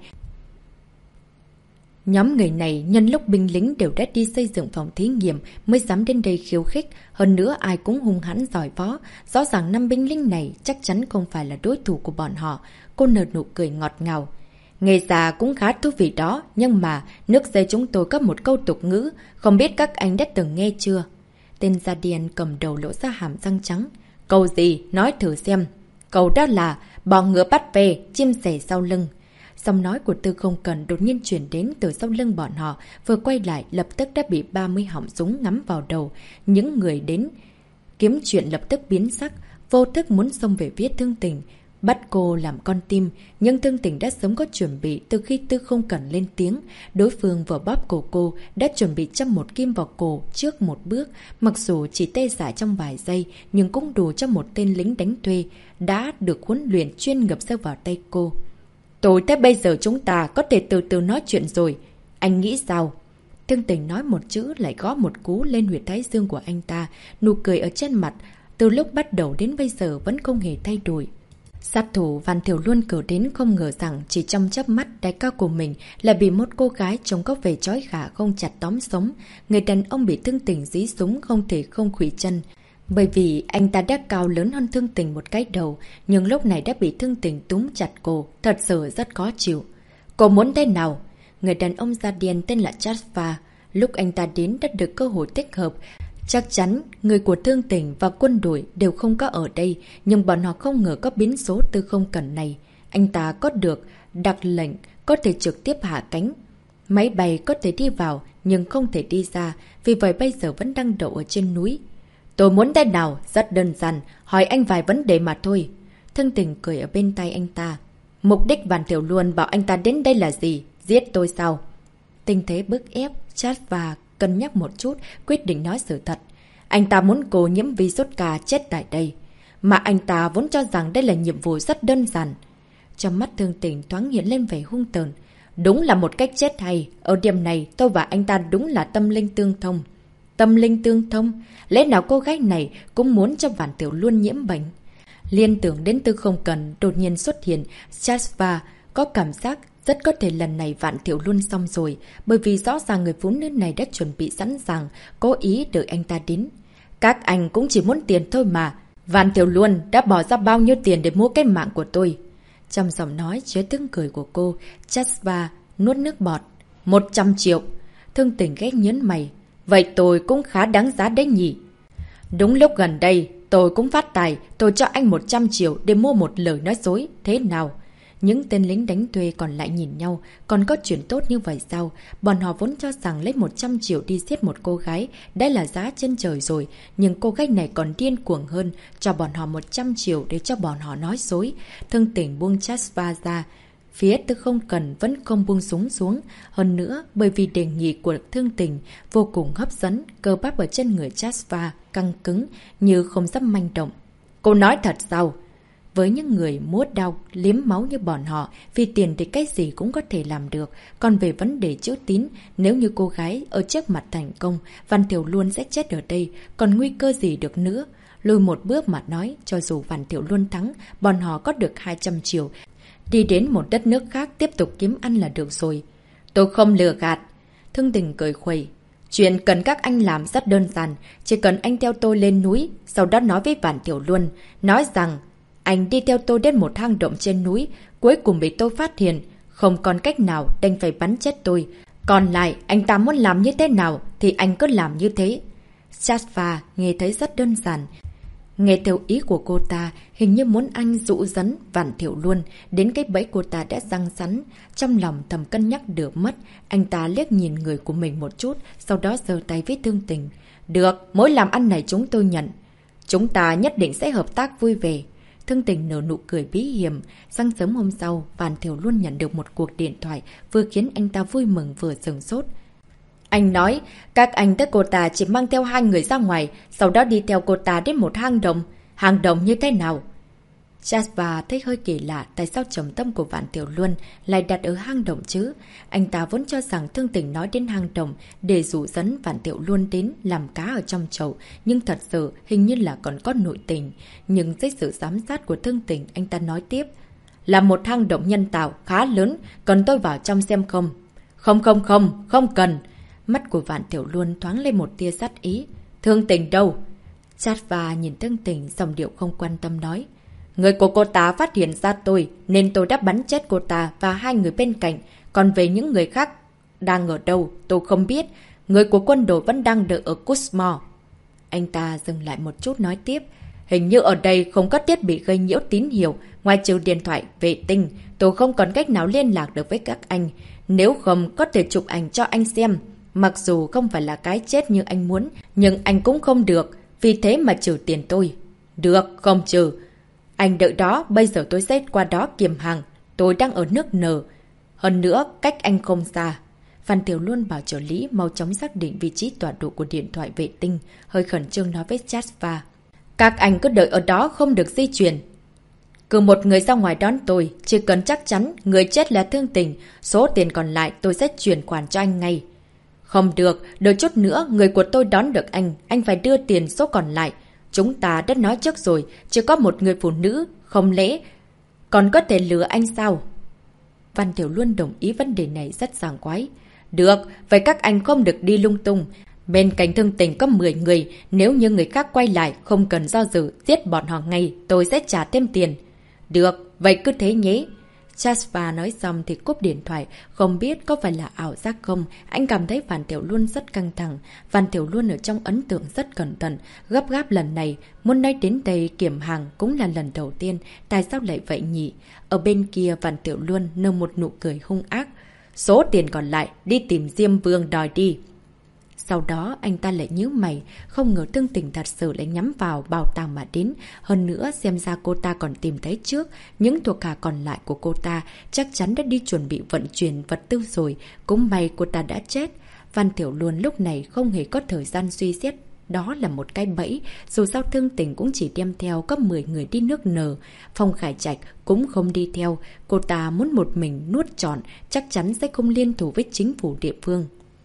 Nhóm người này nhân lúc binh lính đều đã đi xây dựng phòng thí nghiệm mới dám đến đây khiêu khích. Hơn nữa ai cũng hung hãn giỏi võ. Rõ ràng 5 binh lính này chắc chắn không phải là đối thủ của bọn họ. Cô nở nụ cười ngọt ngào. Nghe ra cũng khá thú vị đó. Nhưng mà nước dây chúng tôi có một câu tục ngữ. Không biết các anh đã từng nghe chưa? Tên da đen cầm đầu lộ ra hàm răng trắng. Câu gì? Nói thử xem. Câu đó là bò ngựa bắt về, chim sẻ sau lưng. Giọng nói của Tư Không Cần đột nhiên chuyển đến từ sau lưng bọn họ, vừa quay lại lập tức đã bị 30 họng súng ngắm vào đầu. Những người đến kiếm chuyện lập tức biến sắc, vô thức muốn xông về phía Thương Tình, bắt cô làm con tim. Nhưng Thương Tình đã sớm có chuẩn bị từ khi Tư Không Cần lên tiếng. Đối phương vừa bóp cổ cô, đã chuẩn bị châm một kim vào cổ trước một bước. Mặc dù chỉ tê dại trong vài giây, nhưng cũng đủ cho một tên lính đánh thuê đã được huấn luyện chuyên nghiệp rơi vào tay cô. Tôi thấy bây giờ chúng ta có thể từ từ nói chuyện rồi. Anh nghĩ sao? Thương Tình nói một chữ lại gõ một cú lên huyệt thái dương của anh ta. Nụ cười ở trên mặt từ lúc bắt đầu đến bây giờ vẫn không hề thay đổi. Sát thủ Văn Thiểu Luân cử đến không ngờ rằng chỉ trong chớp mắt đại ca của mình lại bị một cô gái trông có vẻ chói khả không chặt tóm sống. Người đàn ông bị Thương Tình dí súng không thể không khuỵu chân. Bởi vì anh ta đã cao lớn hơn Thương Tình một cái đầu, nhưng lúc này đã bị Thương Tình túm chặt cổ, thật sự rất khó chịu. Cô muốn thế nào? Người đàn ông da đen tên là Chasva. Lúc anh ta đến đã được cơ hội thích hợp. Chắc chắn người của Thương Tình và quân đội đều không có ở đây, nhưng bọn họ không ngờ có biến số Tư Không Cần này. Anh ta có được đặc lệnh có thể trực tiếp hạ cánh. Máy bay có thể đi vào nhưng không thể đi ra, vì vậy bây giờ vẫn đang đậu ở trên núi. Tôi muốn thế nào? Rất đơn giản, hỏi anh vài vấn đề mà thôi. Thương Tình cười ở bên tay anh ta. Mục đích Văn Thiểu Luân bảo anh ta đến đây là gì? Giết tôi sao? Tình thế bức ép, Chasva cân nhắc một chút, quyết định nói sự thật. Anh ta muốn cô nhiễm virus ca chết tại đây. Mà anh ta vốn cho rằng đây là nhiệm vụ rất đơn giản. Trong mắt Thương Tình thoáng hiện lên vẻ hung tợn. Đúng là một cách chết hay. Ở điểm này tôi và anh ta đúng là tâm linh tương thông. Tâm linh tương thông? Lẽ nào cô gái này cũng muốn cho Văn Thiểu Luân nhiễm bệnh? Liên tưởng đến Tư Không Cần đột nhiên xuất hiện, Chasva có cảm giác rất có thể lần này Văn Thiểu Luân xong rồi, bởi vì rõ ràng người phụ nữ này đã chuẩn bị sẵn sàng, cố ý đợi anh ta đến. Các anh cũng chỉ muốn tiền thôi mà. Văn Thiểu Luân đã bỏ ra bao nhiêu tiền để mua cái mạng của tôi? Trong giọng nói chứa tiếng cười của cô, Chasva nuốt nước bọt. 100 triệu. Thương Tình ghét nhớn mày. Vậy tôi cũng khá đáng giá đấy nhỉ. Đúng lúc gần đây, tôi cũng phát tài, tôi cho anh 100 triệu để mua một lời nói dối, thế nào? Những tên lính đánh thuê còn lại nhìn nhau, còn có chuyện tốt như vậy sao? Bọn họ vốn cho rằng lấy 100 triệu đi giết một cô gái, đã là giá trên trời rồi, nhưng cô gái này còn điên cuồng hơn, cho bọn họ 100 triệu để cho bọn họ nói dối. Thương Tình buông Chasva ra. Phía Tư Không Cần vẫn không buông súng xuống. Hơn nữa, bởi vì đề nghị của Thương Tình vô cùng hấp dẫn, cơ bắp ở trên người Chasva căng cứng như không dám manh động. Cô nói thật sao? Với những người múa đau, liếm máu như bọn họ, vì tiền thì cái gì cũng có thể làm được. Còn về vấn đề chữ tín, nếu như cô gái ở trước mặt thành công, Văn Thiểu Luân sẽ chết ở đây, còn nguy cơ gì được nữa. lùi một bước mà nói, cho dù Vạn Tiểu Luân thắng, bọn họ có được 200 triệu. Đi đến một đất nước khác tiếp tục kiếm ăn là được rồi. Tôi không lừa gạt. Thương Tình cười khuẩy. Chuyện cần các anh làm rất đơn giản. Chỉ cần anh theo tôi lên núi, sau đó nói với Vạn Tiểu Luân. Nói rằng, anh đi theo tôi đến một hang động trên núi, cuối cùng bị tôi phát hiện. Không còn cách nào, đành phải bắn chết tôi. Còn lại, anh ta muốn làm như thế nào, thì anh cứ làm như thế. Jasper nghe thấy rất đơn giản. Nghe theo ý của cô ta, hình như muốn anh dụ dẫn Vạn Tiểu Luân đến cái bẫy cô ta đã răng sẵn. Trong lòng thầm cân nhắc được mất, anh ta liếc nhìn người của mình một chút, sau đó giơ tay với Thương Tình. Được, mối làm ăn này chúng tôi nhận. Chúng ta nhất định sẽ hợp tác vui vẻ. Thương Tình nở nụ cười bí hiểm. Sáng sớm hôm sau, Vạn Tiểu Luân nhận được một cuộc điện thoại, vừa khiến anh ta vui mừng vừa sửng sốt. Anh nói, các anh tới cô ta chỉ mang theo 2 người ra ngoài, sau đó đi theo cô ta đến một hang động. Hang động như thế nào? Jasper thấy hơi kỳ lạ tại sao trọng tâm của Vạn Tiểu Luân lại đặt ở hang động chứ. Anh ta vốn cho rằng Thương Tình nói đến hang động để dụ dẫn Vạn Tiểu Luân đến làm cá ở trong chậu, nhưng thật sự hình như là còn có nội tình. Nhưng dưới sự giám sát của Thương Tình, anh ta nói tiếp. Là một hang động nhân tạo khá lớn, cần tôi vào trong xem không? Không cần. Mắt của Vạn Tiểu Luân thoáng lên một tia sát ý. Thương Tình đâu? Jasper nhìn Thương Tình, giọng điệu không quan tâm nói. Người của cô ta phát hiện ra tôi, nên tôi đã bắn chết cô ta và 2 người bên cạnh. Còn về những người khác đang ở đâu, tôi không biết. Người của quân đội vẫn đang đợi ở Cusmore. Anh ta dừng lại một chút nói tiếp. Hình như ở đây không có thiết bị gây nhiễu tín hiệu, ngoài trừ điện thoại, vệ tinh. Tôi không còn cách nào liên lạc được với các anh. Nếu không, có thể chụp ảnh cho anh xem. Mặc dù không phải là cái chết như anh muốn, nhưng anh cũng không được. Vì thế mà trừ tiền tôi. Được, không trừ. Anh đợi đó, bây giờ tôi sẽ qua đó kiểm hàng. Tôi đang ở nước N. Hơn nữa, cách anh không xa. Phan Tiểu Luân bảo trợ lý mau chóng xác định vị trí tọa độ của điện thoại vệ tinh, hơi khẩn trương nói với Jasper. Các anh cứ đợi ở đó, không được di chuyển. Cử một người ra ngoài đón tôi, chỉ cần chắc chắn người chết là Thương Tình. Số tiền còn lại tôi sẽ chuyển khoản cho anh ngay. Không được, đợi chút nữa người của tôi đón được anh phải đưa tiền số còn lại. Chúng ta đã nói trước rồi, chỉ có một người phụ nữ, không lẽ còn có thể lừa anh sao? Văn Tiểu Luân đồng ý vấn đề này rất sảng khoái. Được, vậy các anh không được đi lung tung. Bên cạnh Thương Tình có 10 người, nếu như người khác quay lại, không cần do dự, giết bọn họ ngay, tôi sẽ trả thêm tiền. Được, vậy cứ thế nhé. Jasper nói xong thì cúp điện thoại, không biết có phải là ảo giác không, anh cảm thấy Vạn Tiểu Luân rất căng thẳng. Vạn Tiểu Luân ở trong ấn tượng rất cẩn thận, gấp gáp lần này, muốn nói đến đây kiểm hàng cũng là lần đầu tiên, tại sao lại vậy nhỉ? Ở bên kia Vạn Tiểu Luân nở một nụ cười hung ác. Số tiền còn lại, đi tìm Diêm Vương đòi đi. Sau đó anh ta lại nhíu mày, không ngờ Thương Tình thật sự lại nhắm vào bảo tàng mà đến. Hơn nữa xem ra cô ta còn tìm thấy trước, những thuộc hạ còn lại của cô ta chắc chắn đã đi chuẩn bị vận chuyển vật tư rồi, cũng may cô ta đã chết. Văn Tiểu Luân lúc này không hề có thời gian suy xét. Đó là một cái bẫy, dù sao Thương Tình cũng chỉ đem theo có 10 người đi nước N. Phong Khải Trạch cũng không đi theo, cô ta muốn một mình nuốt trọn, chắc chắn sẽ không liên thủ với chính phủ địa phương.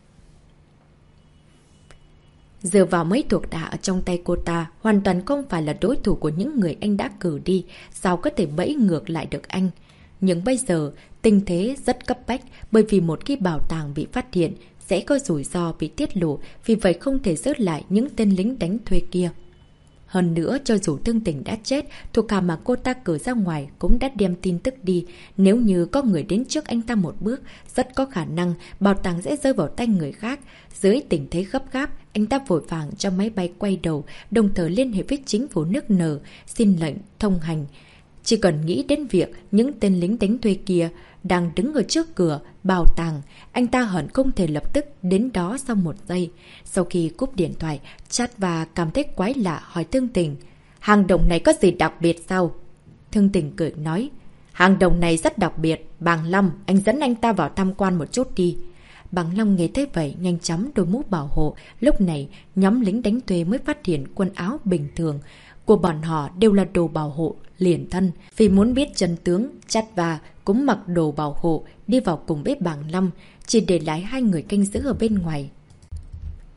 Dựa vào mấy thuộc hạ ở trong tay cô ta, hoàn toàn không phải là đối thủ của những người anh đã cử đi, sao có thể bẫy ngược lại được anh. Nhưng bây giờ, tình thế rất cấp bách, bởi vì một khi bảo tàng bị phát hiện, sẽ có rủi ro bị tiết lộ, vì vậy không thể giữ lại những tên lính đánh thuê kia. Hơn nữa, cho dù Thương Tình đã chết, thuộc hạ mà cô ta cử ra ngoài cũng đã đem tin tức đi. Nếu như có người đến trước anh ta một bước, rất có khả năng bảo tàng sẽ rơi vào tay người khác. Dưới tình thế gấp gáp, anh ta vội vàng cho máy bay quay đầu, đồng thời liên hệ với chính phủ nước N, xin lệnh thông hành. Chỉ cần nghĩ đến việc những tên lính đánh thuê kia đang đứng ở trước cửa bảo tàng, anh ta hận không thể lập tức đến đó sau một giây. Sau khi cúp điện thoại, chat và cảm thấy quái lạ hỏi Thương Tình. Hang động này có gì đặc biệt sao? Thương Tình cười nói. Hang động này rất đặc biệt. Bàng Long, anh dẫn anh ta vào tham quan một chút đi. Bàng Long nghe thấy vậy, nhanh chóng đội mũ bảo hộ. Lúc này, nhóm lính đánh thuê mới phát hiện quần áo bình thường của bọn họ đều là đồ bảo hộ liền thân. Vì muốn biết chân tướng, Chát và cũng mặc đồ bảo hộ đi vào cùng với Bàng Long, chỉ để lại 2 người canh giữ ở bên ngoài.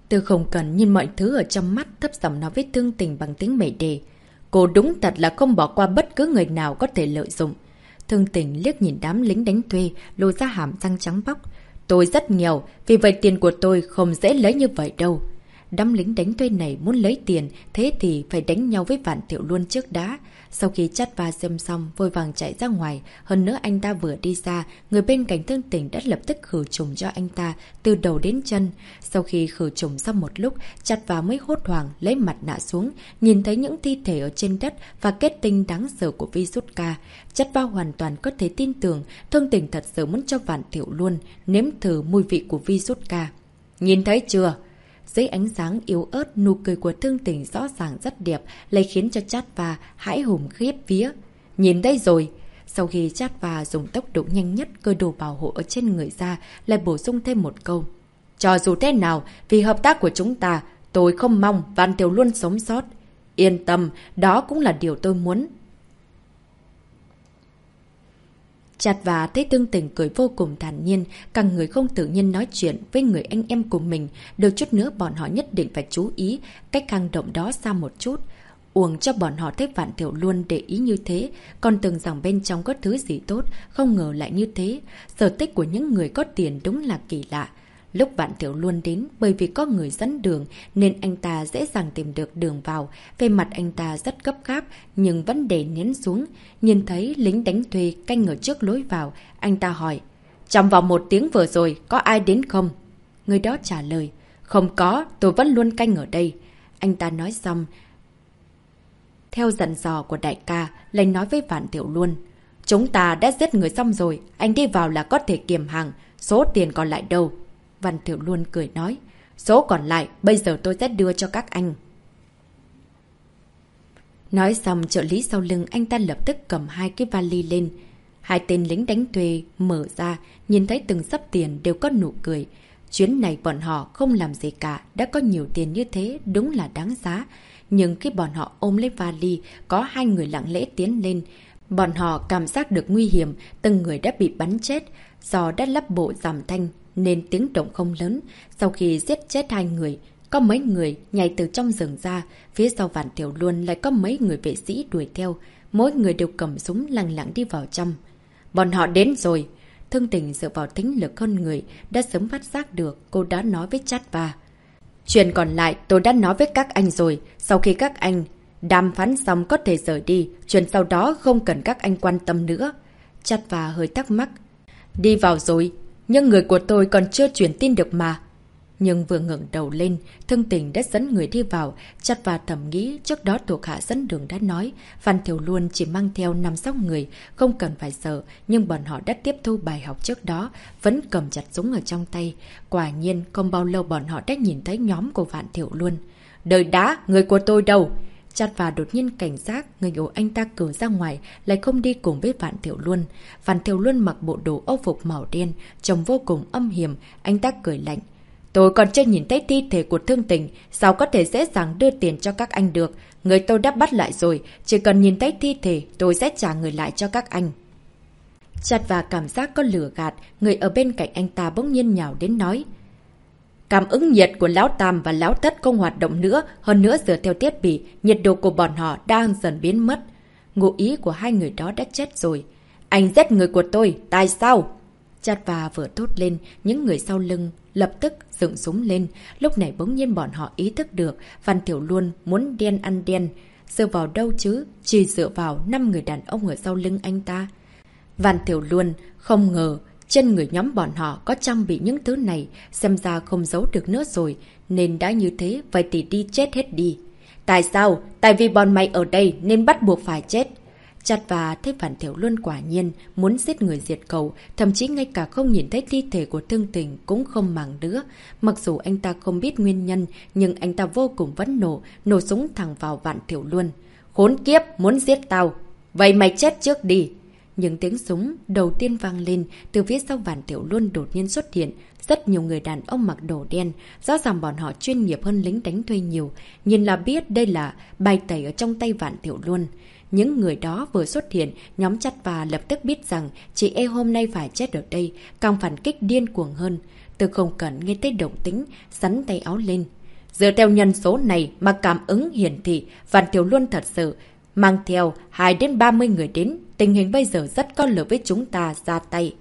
Tư Không Cần nhìn mọi thứ ở trong mắt, thấp giọng nói với Thương Tình bằng tiếng mẩy đề. Cô đúng thật là không bỏ qua bất cứ người nào có thể lợi dụng. Thương Tình liếc nhìn đám lính đánh thuê, lộ ra hàm răng trắng bóc. Tôi rất nghèo, vì vậy tiền của tôi không dễ lấy như vậy đâu. Đám lính đánh thuê này muốn lấy tiền, thế thì phải đánh nhau với Vạn Thiệu Luân trước đã. Sau khi chát va xem xong, vội vàng chạy ra ngoài. Hơn nữa anh ta vừa đi ra, người bên cạnh Thương Tình đã lập tức khử trùng cho anh ta, từ đầu đến chân. Sau khi khử trùng xong một lúc, chát va mới hốt hoảng, lấy mặt nạ xuống, nhìn thấy những thi thể ở trên đất và kết tinh đáng sợ của virus K. Chát va hoàn toàn có thể tin tưởng, Thương Tình thật sự muốn cho Vạn Thiệu Luân nếm thử mùi vị của virus K. Nhìn thấy chưa? Dưới ánh sáng yếu ớt, nụ cười của Thương Tình rõ ràng rất đẹp, lại khiến cho chát va hãi hùng khiếp vía. Nhìn đây rồi! Sau khi chát va dùng tốc độ nhanh nhất cơ đồ bảo hộ ở trên người ra, lại bổ sung thêm một câu. Cho dù thế nào, vì hợp tác của chúng ta, tôi không mong Vạn Thiệu Luân sống sót. Yên tâm, đó cũng là điều tôi muốn. Chát va thấy Thương Tình cười vô cùng thản nhiên, cả người không tự nhiên nói chuyện với người anh em của mình, đôi chút nữa bọn họ nhất định phải chú ý cách hang động đó xa một chút. Uổng cho bọn họ thấy Vạn Thiệu Luân để ý như thế, còn tưởng rằng bên trong có thứ gì tốt, không ngờ lại như thế. Sở thích của những người có tiền đúng là kỳ lạ. Lúc Vạn Thiệu Luân đến, bởi vì có người dẫn đường nên anh ta dễ dàng tìm được đường vào. Về mặt anh ta rất gấp gáp nhưng vẫn để nén xuống. Nhìn thấy lính đánh thuê canh ở trước lối vào, anh ta hỏi. Trong vòng 1 tiếng vừa rồi, có ai đến không? Người đó trả lời. Không có, tôi vẫn luôn canh ở đây. Anh ta nói xong. Theo dặn dò của đại ca, lại nói với Vạn Thiệu Luân. Chúng ta đã giết người xong rồi, anh đi vào là có thể kiểm hàng. Số tiền còn lại đâu? Vạn Thiệu Luân cười nói. Số còn lại, bây giờ tôi sẽ đưa cho các anh. Nói xong, trợ lý sau lưng anh ta lập tức cầm 2 cái vali lên. 2 tên lính đánh thuê mở ra, nhìn thấy từng xấp tiền đều có nụ cười. Chuyến này bọn họ không làm gì cả, đã có nhiều tiền như thế, đúng là đáng giá. Nhưng khi bọn họ ôm lấy vali, có 2 người lặng lẽ tiến lên. Bọn họ cảm giác được nguy hiểm, từng người đã bị bắn chết. Do đã lắp bộ giảm thanh, nên tiếng động không lớn. Sau khi giết chết 2 người, có mấy người nhảy từ trong rừng ra. Phía sau Vạn Thiệu Luân lại có mấy người vệ sĩ đuổi theo. Mỗi người đều cầm súng lặng lặng đi vào trong. Bọn họ đến rồi. Thương Tình dựa vào thính lực hơn người, đã sớm phát giác được, cô đã nói với chát va. Chuyện còn lại tôi đã nói với các anh rồi. Sau khi các anh đàm phán xong có thể rời đi. Chuyện sau đó không cần các anh quan tâm nữa. Chát va hơi thắc mắc. Đi vào rồi. Nhưng người của tôi còn chưa truyền tin được mà. Nhưng vừa ngẩng đầu lên, Thương Tình đã dẫn người đi vào. Chát va thầm nghĩ trước đó thuộc hạ dẫn đường đã nói Vạn Thiệu Luân chỉ mang theo 5-6 người, không cần phải sợ. Nhưng bọn họ đã tiếp thu bài học trước đó, vẫn cầm chặt súng ở trong tay. Quả nhiên không bao lâu bọn họ đã nhìn thấy nhóm của Vạn Thiệu Luân. Đời đá, người của tôi đâu? Chát va đột nhiên cảnh giác, người của anh ta cử ra ngoài, lại không đi cùng với Vạn Thiệu Luân. Vạn Thiệu Luân mặc bộ đồ âu phục màu đen, trông vô cùng âm hiểm, anh ta cười lạnh. Tôi còn chưa nhìn thấy thi thể của Thương Tình, sao có thể dễ dàng đưa tiền cho các anh được? Người tôi đã bắt lại rồi, chỉ cần nhìn thấy thi thể, tôi sẽ trả người lại cho các anh. Chát va cảm giác có lửa gạt, người ở bên cạnh anh ta bỗng nhiên nhào đến nói. Cảm ứng nhiệt của Lão Tam và Lão Thất không hoạt động nữa, hơn nữa dựa theo thiết bị, nhiệt độ của bọn họ đang dần biến mất. Ngụ ý của 2 người đó đã chết rồi. Anh giết người của tôi, tại sao? Chát va vừa thốt lên, những người sau lưng lập tức dựng súng lên. Lúc này bỗng nhiên bọn họ ý thức được Vạn Thiệu Luân muốn đen ăn đen. Dựa vào đâu chứ? Chỉ dựa vào 5 người đàn ông ở sau lưng anh ta. Vạn Thiệu Luân không ngờ trên người nhóm bọn họ có trang bị những thứ này, xem ra không giấu được nữa rồi. Nên đã như thế, vậy thì đi chết hết đi. Tại sao? Tại vì bọn mày ở đây nên bắt buộc phải chết. Chát va thấy Vạn Thiệu Luân quả nhiên muốn giết người diệt khẩu, thậm chí ngay cả không nhìn thấy thi thể của Thương Tình cũng không màng nữa. Mặc dù anh ta không biết nguyên nhân, nhưng anh ta vô cùng vẫn nổ súng thẳng vào Vạn Thiệu Luân. Khốn kiếp, muốn giết tao. Vậy mày chết trước đi. Những tiếng súng đầu tiên vang lên, từ phía sau Vạn Thiệu Luân đột nhiên xuất hiện. Rất nhiều người đàn ông mặc đồ đen, rõ ràng bọn họ chuyên nghiệp hơn lính đánh thuê nhiều. Nhìn là biết đây là bài tẩy ở trong tay Vạn Thiệu Luân. Những người đó vừa xuất hiện, nhóm chát va lập tức biết rằng chị e hôm nay phải chết ở đây, càng phản kích điên cuồng hơn. Tư Không Cẩn nghe thấy động tĩnh, sắn tay áo lên. Dựa theo nhân số này mà cảm ứng hiển thị, Vạn Tiểu Luân thật sự mang theo 2 đến 30 người đến. Tình hình bây giờ rất có lợi với chúng ta ra tay.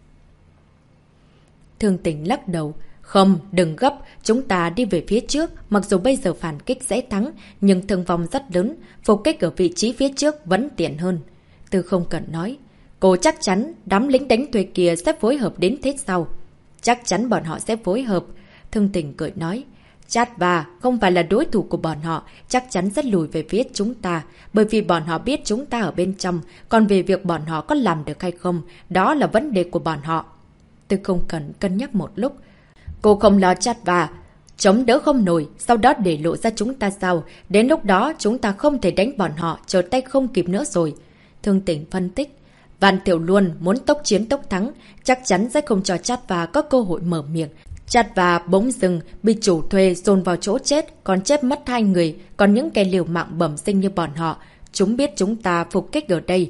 Thương Tình lắc đầu. Không, đừng gấp, chúng ta đi về phía trước, mặc dù bây giờ phản kích dễ thắng, nhưng thương vong rất lớn, phục kích ở vị trí phía trước vẫn tiện hơn. Tư Không Cẩn nói, cô chắc chắn đám lính đánh thuê kia sẽ phối hợp đến thế sau. Chắc chắn bọn họ sẽ phối hợp. Thương Tình cười nói, Chát và không phải là đối thủ của bọn họ, chắc chắn rất lùi về phía chúng ta, bởi vì bọn họ biết chúng ta ở bên trong, còn về việc bọn họ có làm được hay không, đó là vấn đề của bọn họ. Tư Không Cẩn cân nhắc một lúc. Cô không lo Chát và chống đỡ không nổi, sau đó để lộ ra chúng ta sao? Đến lúc đó chúng ta không thể đánh bọn họ, trở tay không kịp nữa rồi. Thương Tình phân tích. Vạn Tiểu Luân muốn tốc chiến tốc thắng, chắc chắn sẽ không cho Chát và có cơ hội mở miệng. Chát và bỗng dừng, bị chủ thuê dồn vào chỗ chết, còn chết mất 2 người, còn những kẻ liều mạng bẩm sinh như bọn họ. Chúng biết chúng ta phục kích ở đây.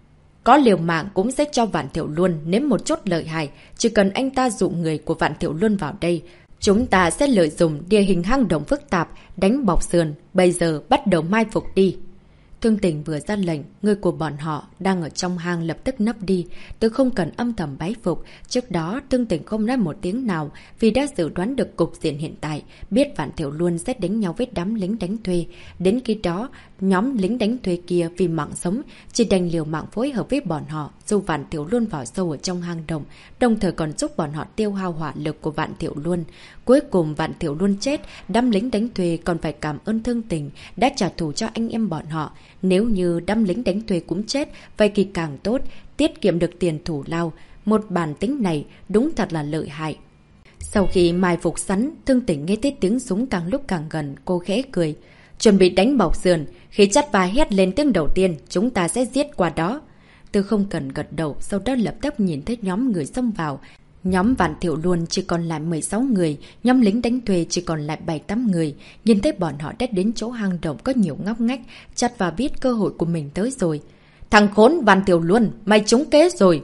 Có liều mạng cũng sẽ cho Vạn Tiểu Luân nếm một chút lợi hại, chỉ cần anh ta dụ người của Vạn Tiểu Luân vào đây. Chúng ta sẽ lợi dụng địa hình hang động phức tạp, đánh bọc sườn, bây giờ bắt đầu mai phục đi. Thương Tình vừa ra lệnh, người của bọn họ đang ở trong hang lập tức nấp đi, Tư Không Cần âm thầm bái phục. Trước đó Thương Tình không nói một tiếng nào vì đã dự đoán được cục diện hiện tại, biết Vạn Tiểu Luân sẽ đánh nhau với đám lính đánh thuê. Đến khi đó, nhóm lính đánh thuê kia vì mạng sống chỉ đành liều mạng phối hợp với bọn họ, dù Vạn Tiểu Luân vào sâu ở trong hang động, đồng thời còn giúp bọn họ tiêu hao hỏa lực của Vạn Tiểu Luân. Cuối cùng Vạn Tiểu Luân chết, đám lính đánh thuê còn phải cảm ơn Thương Tình đã trả thù cho anh em bọn họ. Nếu như đám lính đánh thuê cũng chết, vậy thì càng tốt, tiết kiệm được tiền thủ lao. Một bản tính này đúng thật là lợi hại. Sau khi mai phục sẵn, Thương Tình nghe thấy tiếng súng càng lúc càng gần, cô khẽ cười. Chuẩn bị đánh bọc sườn, khi Chát và hét lên tiếng đầu tiên, chúng ta sẽ giết qua đó. Tư Không Cần gật đầu, sau đó lập tức nhìn thấy nhóm người xông vào. Nhóm Vạn Tiểu Luân chỉ còn lại 16 người, nhóm lính đánh thuê chỉ còn lại 7-8 người. Nhìn thấy bọn họ đã đến chỗ hang động có nhiều ngóc ngách, Chát và biết cơ hội của mình tới rồi. Thằng khốn Vạn Tiểu Luân, mày trúng kế rồi!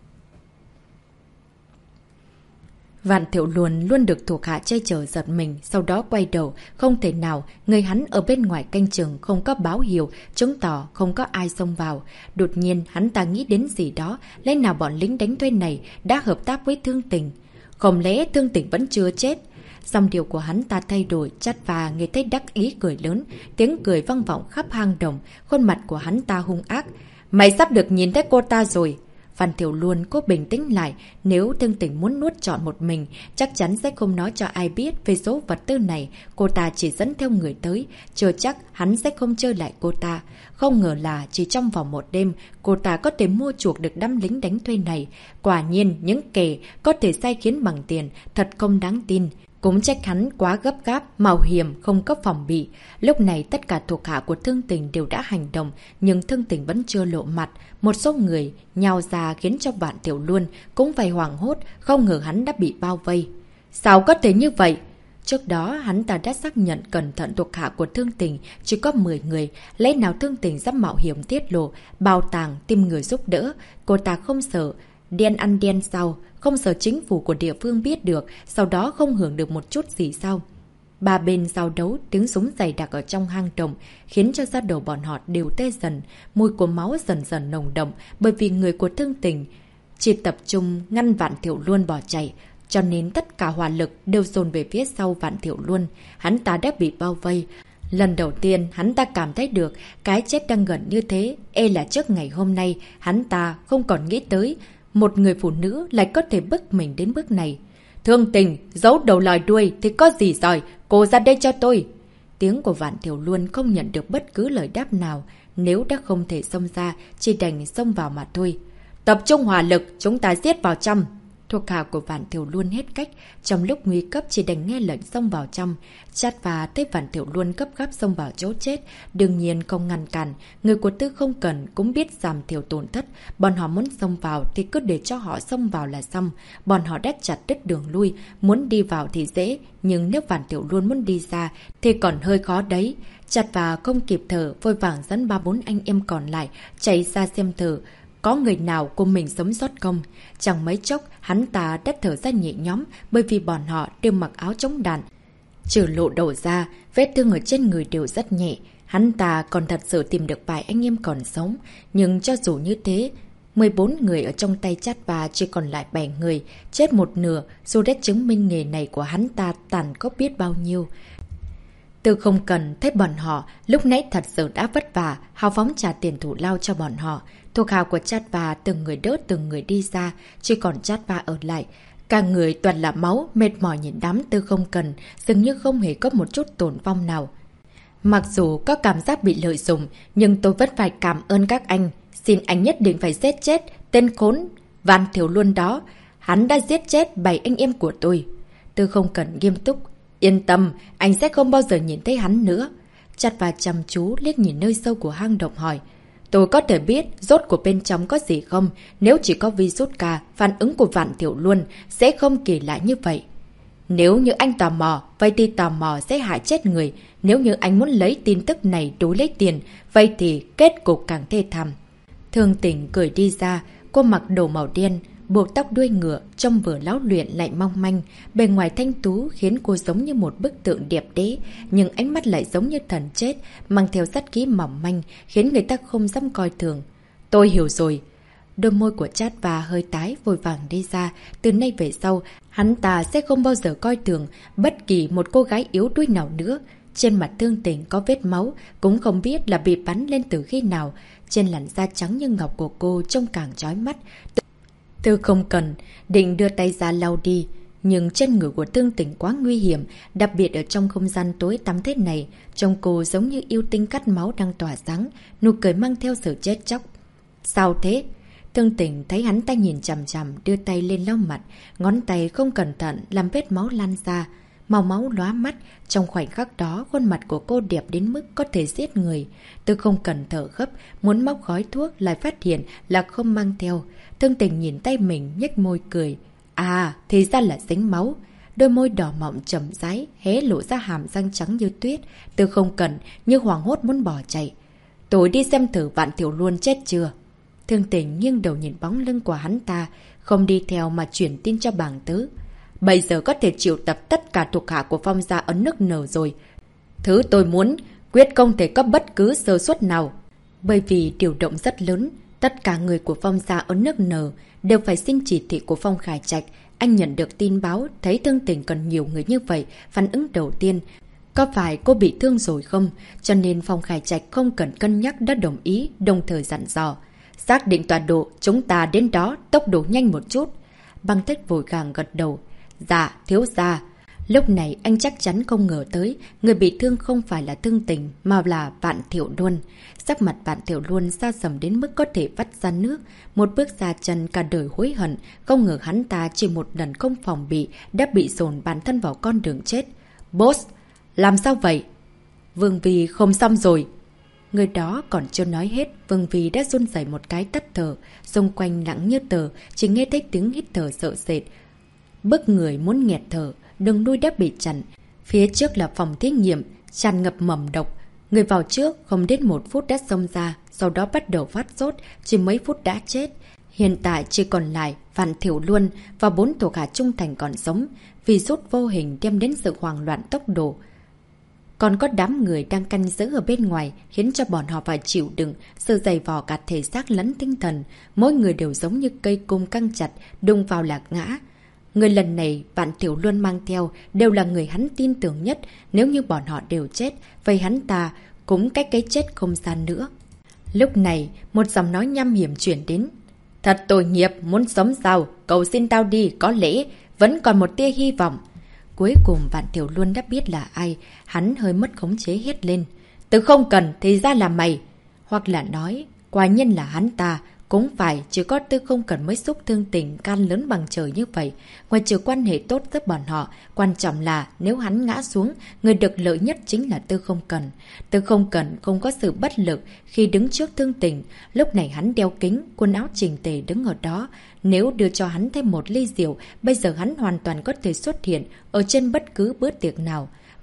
Vạn Tiểu Luân luôn được thuộc hạ che chở giật mình, sau đó quay đầu, không thể nào, người hắn ở bên ngoài canh chừng không có báo hiệu, chứng tỏ không có ai xông vào. Đột nhiên hắn ta nghĩ đến gì đó, lẽ nào bọn lính đánh thuê này đã hợp tác với Thương Tình? Không lẽ Thương Tình vẫn chưa chết? Dòng điệu của hắn ta thay đổi, Chát và nghe thấy đắc ý cười lớn, tiếng cười vang vọng khắp hang động, khuôn mặt của hắn ta hung ác. Mày sắp được nhìn thấy cô ta rồi! Vạn Tiểu Luân cố bình tĩnh lại, nếu Thương Tình muốn nuốt trọn một mình, chắc chắn sẽ không nói cho ai biết về số vật tư này, cô ta chỉ dẫn theo người tới, chưa chắc hắn sẽ không chơi lại cô ta. Không ngờ là chỉ trong vòng một đêm, cô ta có thể mua chuộc được đám lính đánh thuê này. Quả nhiên, những kẻ có thể sai khiến bằng tiền, thật không đáng tin. Cũng trách hắn quá gấp gáp, mạo hiểm, không có phòng bị. Lúc này tất cả thuộc hạ của Thương Tình đều đã hành động, nhưng Thương Tình vẫn chưa lộ mặt. Một số người nhào ra khiến cho Vạn Tiểu Luân cũng phải hoảng hốt, không ngờ hắn đã bị bao vây. Sao có thể như vậy? Trước đó hắn ta đã xác nhận cẩn thận thuộc hạ của Thương Tình chỉ có 10 người, lẽ nào Thương Tình dám mạo hiểm tiết lộ, bao tàng, tìm người giúp đỡ. Cô ta không sợ đen ăn đen sao? Không sợ chính phủ của địa phương biết được, sau đó không hưởng được một chút gì sao? Ba bên giao đấu, tiếng súng dày đặc ở trong hang động, khiến cho da đầu bọn họ đều tê dần, mùi của máu dần dần nồng đậm, bởi vì người của Thương Tình chỉ tập trung ngăn Vạn Tiểu Luân bỏ chạy, cho nên tất cả hỏa lực đều dồn về phía sau Vạn Tiểu Luân. Hắn ta đã bị bao vây. Lần đầu tiên hắn ta cảm thấy được cái chết đang gần như thế, là trước ngày hôm nay, hắn ta không còn nghĩ tới một người phụ nữ lại có thể bức mình đến bước này. Thương Tình, giấu đầu lòi đuôi thì có gì rồi, cô ra đây cho tôi. Tiếng của Vạn Tiểu Luân không nhận được bất cứ lời đáp nào, nếu đã không thể xông ra, chỉ đành xông vào mà thôi. Tập trung hỏa lực, chúng ta giết vào trong. Thuộc hạ của Vạn Tiểu Luân hết cách, trong lúc nguy cấp chỉ đành nghe lệnh xông vào trong. Chát và thấy Vạn Tiểu Luân gấp gáp xông vào chỗ chết, đương nhiên không ngăn cản. Người của Tư Không Cần cũng biết giảm thiểu tổn thất, bọn họ muốn xông vào thì cứ để cho họ xông vào là xong. Bọn họ đã chặt đứt đường lui, muốn đi vào thì dễ, nhưng nếu Vạn Tiểu Luân muốn đi ra thì còn hơi khó đấy. Chát và không kịp thở, vội vàng dẫn 3-4 anh em còn lại chạy ra xem thử có người nào cùng mình sống sót không? Chẳng mấy chốc, hắn ta đã thở ra nhẹ nhõm bởi vì bọn họ đều mặc áo chống đạn. Trừ lộ đầu ra, vết thương ở trên người đều rất nhẹ. Hắn ta còn thật sự tìm được vài anh em còn sống. Nhưng cho dù như thế, 14 người ở trong tay chát và chỉ còn lại 7 người, chết một nửa, dù đã chứng minh nghề này của hắn ta tàn khốc biết bao nhiêu. Tư Không Cần thấy bọn họ lúc nãy thật sự đã vất vả, hào phóng trả tiền thù lao cho bọn họ. Thuộc hạ của chát và từng người đỡ từng người đi ra, chỉ còn chát và ở lại. Cả người toàn là máu, mệt mỏi nhìn đám Tư Không Cần, dường như không hề có một chút tổn vong nào. Mặc dù có cảm giác bị lợi dụng, nhưng tôi vẫn phải cảm ơn các anh. Xin anh nhất định phải giết chết tên khốn Vạn Thiểu Luân đó. Hắn đã giết chết 7 anh em của tôi. Tư Không Cần nghiêm túc. Yên tâm, anh sẽ không bao giờ nhìn thấy hắn nữa. Chặt và chăm chú liếc nhìn nơi sâu của hang động hỏi. Tôi có thể biết rốt của bên trong có gì không? Nếu chỉ có virus K, phản ứng của Vạn Thiểu Luân sẽ không kỳ lạ như vậy. Nếu như anh tò mò, vậy thì tò mò sẽ hại chết người. Nếu như anh muốn lấy tin tức này đối lấy tiền, vậy thì kết cục càng thê thảm. Thương Tình cười đi ra, cô mặc đồ màu đen, buộc tóc đuôi ngựa, trông vừa lão luyện lại mong manh. Bề ngoài thanh tú khiến cô giống như một bức tượng đẹp đẽ, nhưng ánh mắt lại giống như thần chết, mang theo sát khí mỏng manh, khiến người ta không dám coi thường. Tôi hiểu rồi. Đôi môi của chát và hơi tái vội vàng đi ra. Từ nay về sau, hắn ta sẽ không bao giờ coi thường bất kỳ một cô gái yếu đuối nào nữa. Trên mặt Thương Tình có vết máu, cũng không biết là bị bắn lên từ khi nào. Trên làn da trắng như ngọc của cô trông càng chói mắt. Tư Không Cần định đưa tay ra lau đi, nhưng chân người của Thương Tình quá nguy hiểm, đặc biệt ở trong không gian tối tăm thế này, trông cô giống như yêu tinh cắt máu đang tỏa sáng, nụ cười mang theo sự chết chóc. Sao thế? Thương Tình thấy hắn ta nhìn chằm chằm, đưa tay lên lau mặt, ngón tay không cẩn thận làm vết máu lan ra. Màu máu lóa mắt, trong khoảnh khắc đó khuôn mặt của cô đẹp đến mức có thể giết người. Tư Không Cần thở gấp, muốn móc gói thuốc lại phát hiện là không mang theo. Thương Tình nhìn tay mình nhếch môi cười. À, thì ra là dính máu. Đôi môi đỏ mọng chậm rãi, hé lộ ra hàm răng trắng như tuyết. Tư Không Cần như hoảng hốt muốn bỏ chạy. Tôi đi xem thử Vạn Thiểu Luân chết chưa. Thương Tình nghiêng đầu nhìn bóng lưng của hắn ta, không đi theo mà chuyển tin cho bảng tứ. Bây giờ có thể triệu tập tất cả thuộc hạ của Phong gia ở nước N rồi. Thứ tôi muốn, quyết không thể có bất cứ sơ suất nào. Bởi vì điều động rất lớn, tất cả người của Phong gia ở nước N đều phải xin chỉ thị của Phong Khải Trạch. Anh nhận được tin báo, thấy Thương Tình cần nhiều người như vậy, phản ứng đầu tiên. Có phải cô bị thương rồi không? Cho nên Phong Khải Trạch không cần cân nhắc đã đồng ý, đồng thời dặn dò. Xác định tọa độ, chúng ta đến đó, tốc độ nhanh một chút. Băng Thích vội vàng gật đầu. Dạ, thiếu gia. Lúc này anh chắc chắn không ngờ tới, người bị thương không phải là Thương Tình, mà là Vạn Thiểu Luân. Sắc mặt Vạn Thiểu Luân xa sầm đến mức có thể vắt ra nước. Một bước ra chân cả đời hối hận, không ngờ hắn ta chỉ một lần không phòng bị, đã bị dồn bản thân vào con đường chết. Boss, làm sao vậy? Vương Vi không xong rồi. Người đó còn chưa nói hết, Vương Vi đã run rẩy một cái tắt thở, xung quanh lặng như tờ, chỉ nghe thấy tiếng hít thở sợ sệt. Bức người muốn nghẹt thở, đường lui đã bị chặn. Phía trước là phòng thí nghiệm, tràn ngập mầm độc. Người vào trước không đến 1 phút đã xông ra, sau đó bắt đầu phát sốt, chỉ mấy phút đã chết. Hiện tại chỉ còn lại Vạn Thiểu Luân và 4 thuộc hạ trung thành còn sống, vì rút vô hình đem đến sự hoảng loạn tốc độ. Còn có đám người đang canh giữ ở bên ngoài, khiến cho bọn họ phải chịu đựng sự dày vò cả thể xác lẫn tinh thần. Mỗi người đều giống như cây cung căng chặt, đụng vào lạc ngã. Người lần này Vạn Thiểu Luân mang theo đều là người hắn tin tưởng nhất. Nếu như bọn họ đều chết, vậy hắn ta cũng cách cái chết không xa nữa. Lúc này, một giọng nói nham hiểm chuyển đến. Thật tội nghiệp, muốn sống sao? Cầu xin tao đi, có lẽ vẫn còn một tia hy vọng. Cuối cùng Vạn Thiểu Luân đã biết là ai. Hắn hơi mất khống chế hét lên. Từ không cần thì ra là mày. Hoặc là nói, quả nhân là hắn ta. Cũng phải, chỉ có Tư Không Cần mới xúc Thương Tình can lớn bằng trời như vậy. Ngoài trừ quan hệ tốt với bọn họ, quan trọng là nếu hắn ngã xuống, người được lợi nhất chính là Tư Không Cần. Tư Không Cần không có sự bất lực khi đứng trước Thương Tình. Lúc này hắn đeo kính, quần áo chỉnh tề đứng ở đó. Nếu đưa cho hắn thêm một ly rượu, bây giờ hắn hoàn toàn có thể xuất hiện ở trên bất cứ bữa tiệc nào.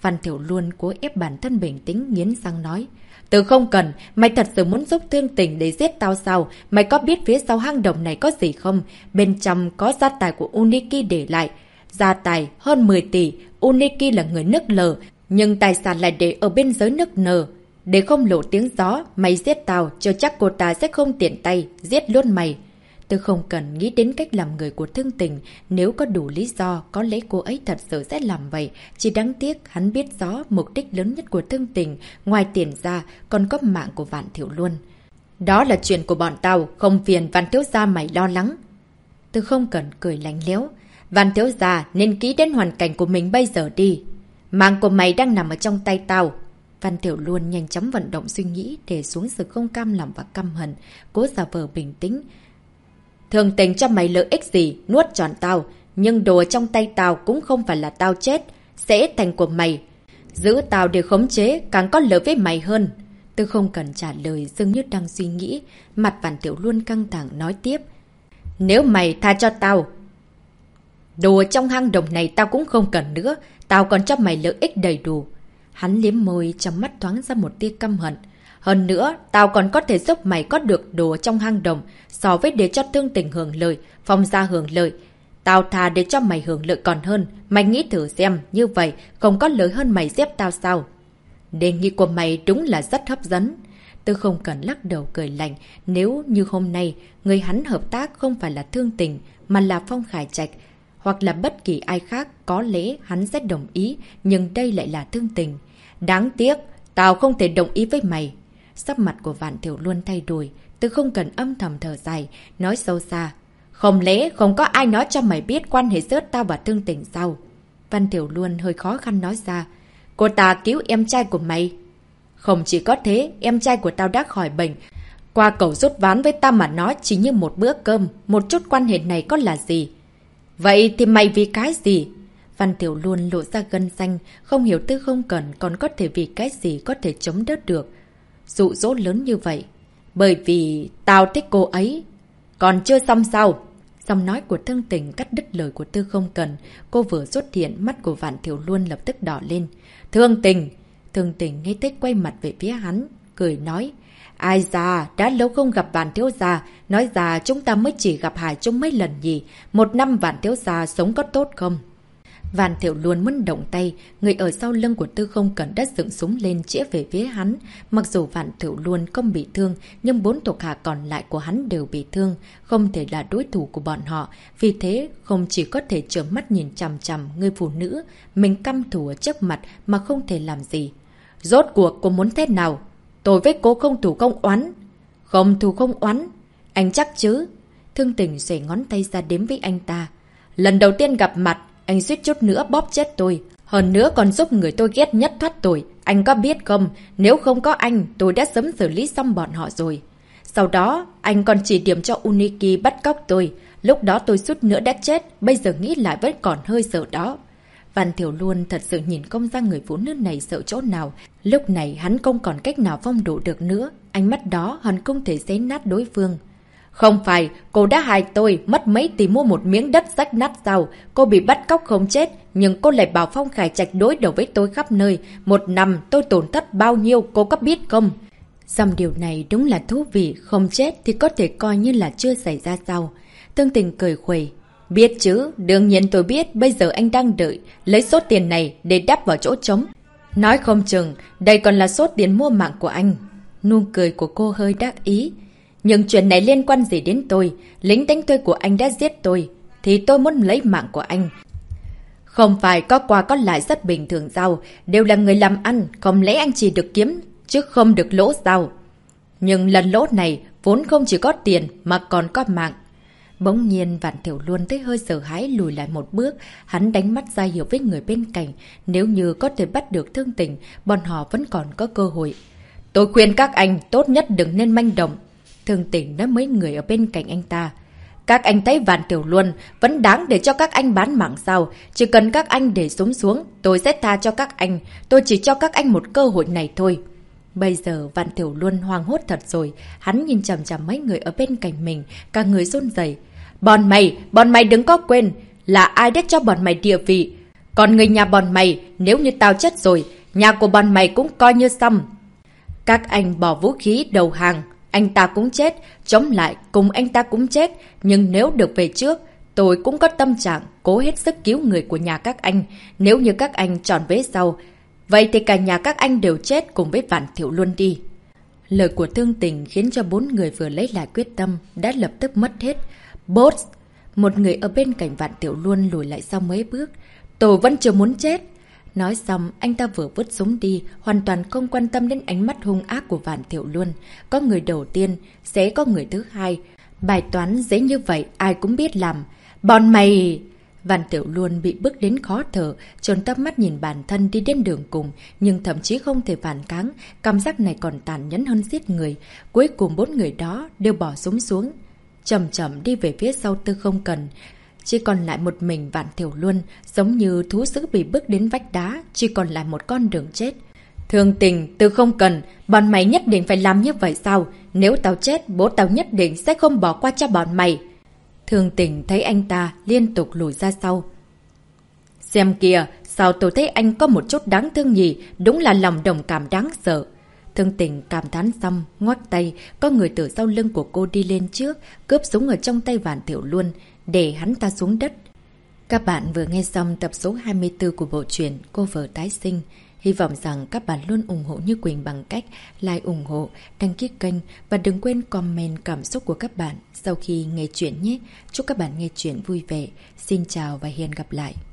Văn Thiểu Luân cố ép bản thân bình tĩnh, nghiến răng nói. Từ không cần, mày thật sự muốn giúp Thương Tình để giết tao sao? Mày có biết phía sau hang động này có gì không? Bên trong có gia tài của Uniki để lại. Gia tài hơn 10 tỷ, Uniki là người nước lờ, nhưng tài sản lại để ở bên dưới nước nờ. Để không lộ tiếng gió, mày giết tao, chưa chắc cô ta sẽ không tiện tay, giết luôn mày. Tôi không cần nghĩ đến cách làm người của Thương Tình, nếu có đủ lý do, có lẽ cô ấy thật sự sẽ làm vậy. Chỉ đáng tiếc, hắn biết rõ mục đích lớn nhất của Thương Tình, ngoài tiền ra, còn có mạng của Vạn Thiểu Luân. Đó là chuyện của bọn tao, không phiền Văn thiếu gia mày lo lắng. Tôi không cần cười lạnh lẽo. Văn thiếu gia nên nghĩ đến hoàn cảnh của mình bây giờ đi. Mạng của mày đang nằm ở trong tay tao. Văn Thiểu Luân nhanh chóng vận động suy nghĩ, để xuống sự không cam lòng và căm hận, cố giả vờ bình tĩnh. Thương Tình cho mày lợi ích gì, nuốt tròn tao, nhưng đồ trong tay tao cũng không phải là tao chết, sẽ thành của mày. Giữ tao để khống chế, càng có lợi với mày hơn. Tôi không cần trả lời, dường như đang suy nghĩ, mặt Văn Thiểu Luân căng thẳng nói tiếp. Nếu mày tha cho tao, đồ trong hang động này tao cũng không cần nữa, tao còn cho mày lợi ích đầy đủ. Hắn liếm môi, trong mắt thoáng ra một tia căm hận. Hơn nữa, tao còn có thể giúp mày có được đồ trong hang động, so với để cho Thương Tình hưởng lợi, Phong gia hưởng lợi. Tao thà để cho mày hưởng lợi còn hơn, mày nghĩ thử xem, như vậy không có lợi hơn mày giết tao sao? Đề nghị của mày đúng là rất hấp dẫn. Tôi không cần lắc đầu cười lạnh, nếu như hôm nay, người hắn hợp tác không phải là Thương Tình, mà là Phong Khải Trạch, hoặc là bất kỳ ai khác, có lẽ hắn sẽ đồng ý, nhưng đây lại là Thương Tình. Đáng tiếc, tao không thể đồng ý với mày. Sắc mặt của Vạn Thiểu Luân thay đổi, tôi không cần âm thầm thở dài, nói sâu xa. Không lẽ không có ai nói cho mày biết quan hệ giữa tao và Thương Tình sao? Văn Thiểu Luân hơi khó khăn nói ra. Cô ta cứu em trai của mày. Không chỉ có thế, em trai của tao đã khỏi bệnh. Qua cầu rút ván với tao mà nói chỉ như một bữa cơm, một chút quan hệ này có là gì? Vậy thì mày vì cái gì? Văn Thiểu Luân lộ ra gân xanh, không hiểu Tư không cần còn có thể vì cái gì có thể chống đỡ được. Dụ dỗ lớn như vậy. Bởi vì tao thích cô ấy. Còn chưa xong sao? Giọng nói của Thương Tình cắt đứt lời của Tư không cần. Cô vừa xuất hiện, mắt của Vạn Thiểu Luân lập tức đỏ lên. Thương Tình! Thương Tình ngay tích quay mặt về phía hắn, cười nói. Ai da, đã lâu không gặp Vạn thiếu gia, nói ra chúng ta mới chỉ gặp Hải chung mấy lần gì. Một năm Vạn thiếu gia sống có tốt không? Vạn Thiểu Luân muốn động tay, người ở sau lưng của Tư không cần đã dựng súng lên chĩa về phía hắn. Mặc dù Vạn Thiểu Luân không bị thương, nhưng 4 thuộc hạ còn lại của hắn đều bị thương, không thể là đối thủ của bọn họ. Vì thế, không chỉ có thể trợn mắt nhìn chằm chằm người phụ nữ, mình căm thù ở trước mặt mà không thể làm gì. Rốt cuộc cô muốn thế nào? Tôi với cô không thù không oán. Không thù không oán. Anh chắc chứ? Thương Tình xuề ngón tay ra đếm với anh ta. Lần đầu tiên gặp mặt, anh suýt chút nữa bóp chết tôi. Hơn nữa còn giúp người tôi ghét nhất thoát tội. Anh có biết không, nếu không có anh, tôi đã sớm xử lý xong bọn họ rồi. Sau đó, anh còn chỉ điểm cho Uniki bắt cóc tôi. Lúc đó tôi suýt nữa đã chết, bây giờ nghĩ lại vẫn còn hơi sợ đó. Văn Thiểu Luân thật sự nhìn không ra người phụ nữ này sợ chỗ nào. Lúc này hắn không còn cách nào phong độ được nữa. Ánh mắt đó hắn không thể xé nát đối phương. Không phải, cô đã hại tôi, mất mấy tỷ mua một miếng đất rách nát sao? Cô bị bắt cóc không chết, nhưng cô lại bảo Phong Khải Trạch đối đầu với tôi khắp nơi. Một năm tôi tổn thất bao nhiêu, cô có biết không? Dòng điều này đúng là thú vị, không chết thì có thể coi như là chưa xảy ra sao. Thương Tình cười khuẩy. Biết chứ, đương nhiên tôi biết, bây giờ anh đang đợi, lấy số tiền này để đắp vào chỗ trống. Nói không chừng, đây còn là số tiền mua mạng của anh. Nụ cười của cô hơi đắc ý. Nhưng chuyện này liên quan gì đến tôi? Lính đánh thuê của anh đã giết tôi, thì tôi muốn lấy mạng của anh. Không phải có qua có lại rất bình thường sao? Đều là người làm ăn, không lẽ anh chỉ được kiếm, chứ không được lỗ sao? Nhưng lần lỗ này vốn không chỉ có tiền mà còn có mạng. Bỗng nhiên Vạn Thiểu Luân thấy hơi sợ hãi lùi lại một bước, hắn đánh mắt ra hiệu với người bên cạnh. Nếu như có thể bắt được Thương Tình, bọn họ vẫn còn có cơ hội. Tôi khuyên các anh tốt nhất đừng nên manh động. Thương Tình nói mấy người ở bên cạnh anh ta. Các anh thấy Vạn Thiểu Luân vẫn đáng để cho các anh bán mạng sao? Chỉ cần các anh để súng xuống, tôi sẽ tha cho các anh. Tôi chỉ cho các anh một cơ hội này thôi. Bây giờ Vạn Thiểu Luân hoang hốt thật rồi. Hắn nhìn chằm chằm mấy người ở bên cạnh mình, cả người run rẩy. Bọn mày đừng có quên là ai đã cho bọn mày địa vị. Còn người nhà bọn mày, nếu như tao chết rồi, nhà của bọn mày cũng coi như xong. Các anh bỏ vũ khí đầu hàng, anh ta cũng chết, chống lại cùng anh ta cũng chết. Nhưng nếu được về trước, tôi cũng có tâm trạng cố hết sức cứu người của nhà các anh. Nếu như các anh chọn vế sau, vậy thì cả nhà các anh đều chết cùng với Vạn Thiệu Luân đi. Lời của Thương Tình khiến cho 4 người vừa lấy lại quyết tâm, đã lập tức mất hết. Boss! Một người ở bên cạnh Vạn Thiệu Luân lùi lại sau mấy bước. Tôi vẫn chưa muốn chết. Nói xong, anh ta vừa vứt súng đi, hoàn toàn không quan tâm đến ánh mắt hung ác của Vạn Thiệu Luân. Có người đầu tiên, sẽ có người thứ hai. Bài toán dễ như vậy, ai cũng biết làm. Bọn mày... Vạn Thiệu Luân bị bức đến khó thở, trốn tắp mắt nhìn bản thân đi đến đường cùng, nhưng thậm chí không thể phản kháng. Cảm giác này còn tàn nhẫn hơn giết người. Cuối cùng 4 người đó đều bỏ súng xuống, chậm chậm đi về phía sau Tư Không Cần. Chỉ còn lại một mình Vạn Thiệu Luân, giống như thú dữ bị bước đến vách đá, chỉ còn lại một con đường chết. Thương Tình, Tư Không Cần, bọn mày nhất định phải làm như vậy sao? Nếu tao chết, bố tao nhất định sẽ không bỏ qua cho bọn mày. Thương Tình thấy anh ta liên tục lùi ra sau. Xem kìa, sao tôi thấy anh có một chút đáng thương nhỉ, đúng là lòng đồng cảm đáng sợ. Thương Tình cảm thán xong, ngoắt tay, có người từ sau lưng của cô đi lên trước, cướp súng ở trong tay Vạn Thiệu Luân, để hắn ta xuống đất. Các bạn vừa nghe xong tập số 24 của bộ truyện Cô Vợ Tái Sinh. Hy vọng rằng các bạn luôn ủng hộ Như Quỳnh bằng cách like ủng hộ, đăng ký kênh và đừng quên comment cảm xúc của các bạn sau khi nghe chuyện nhé. Chúc các bạn nghe chuyện vui vẻ. Xin chào và hẹn gặp lại.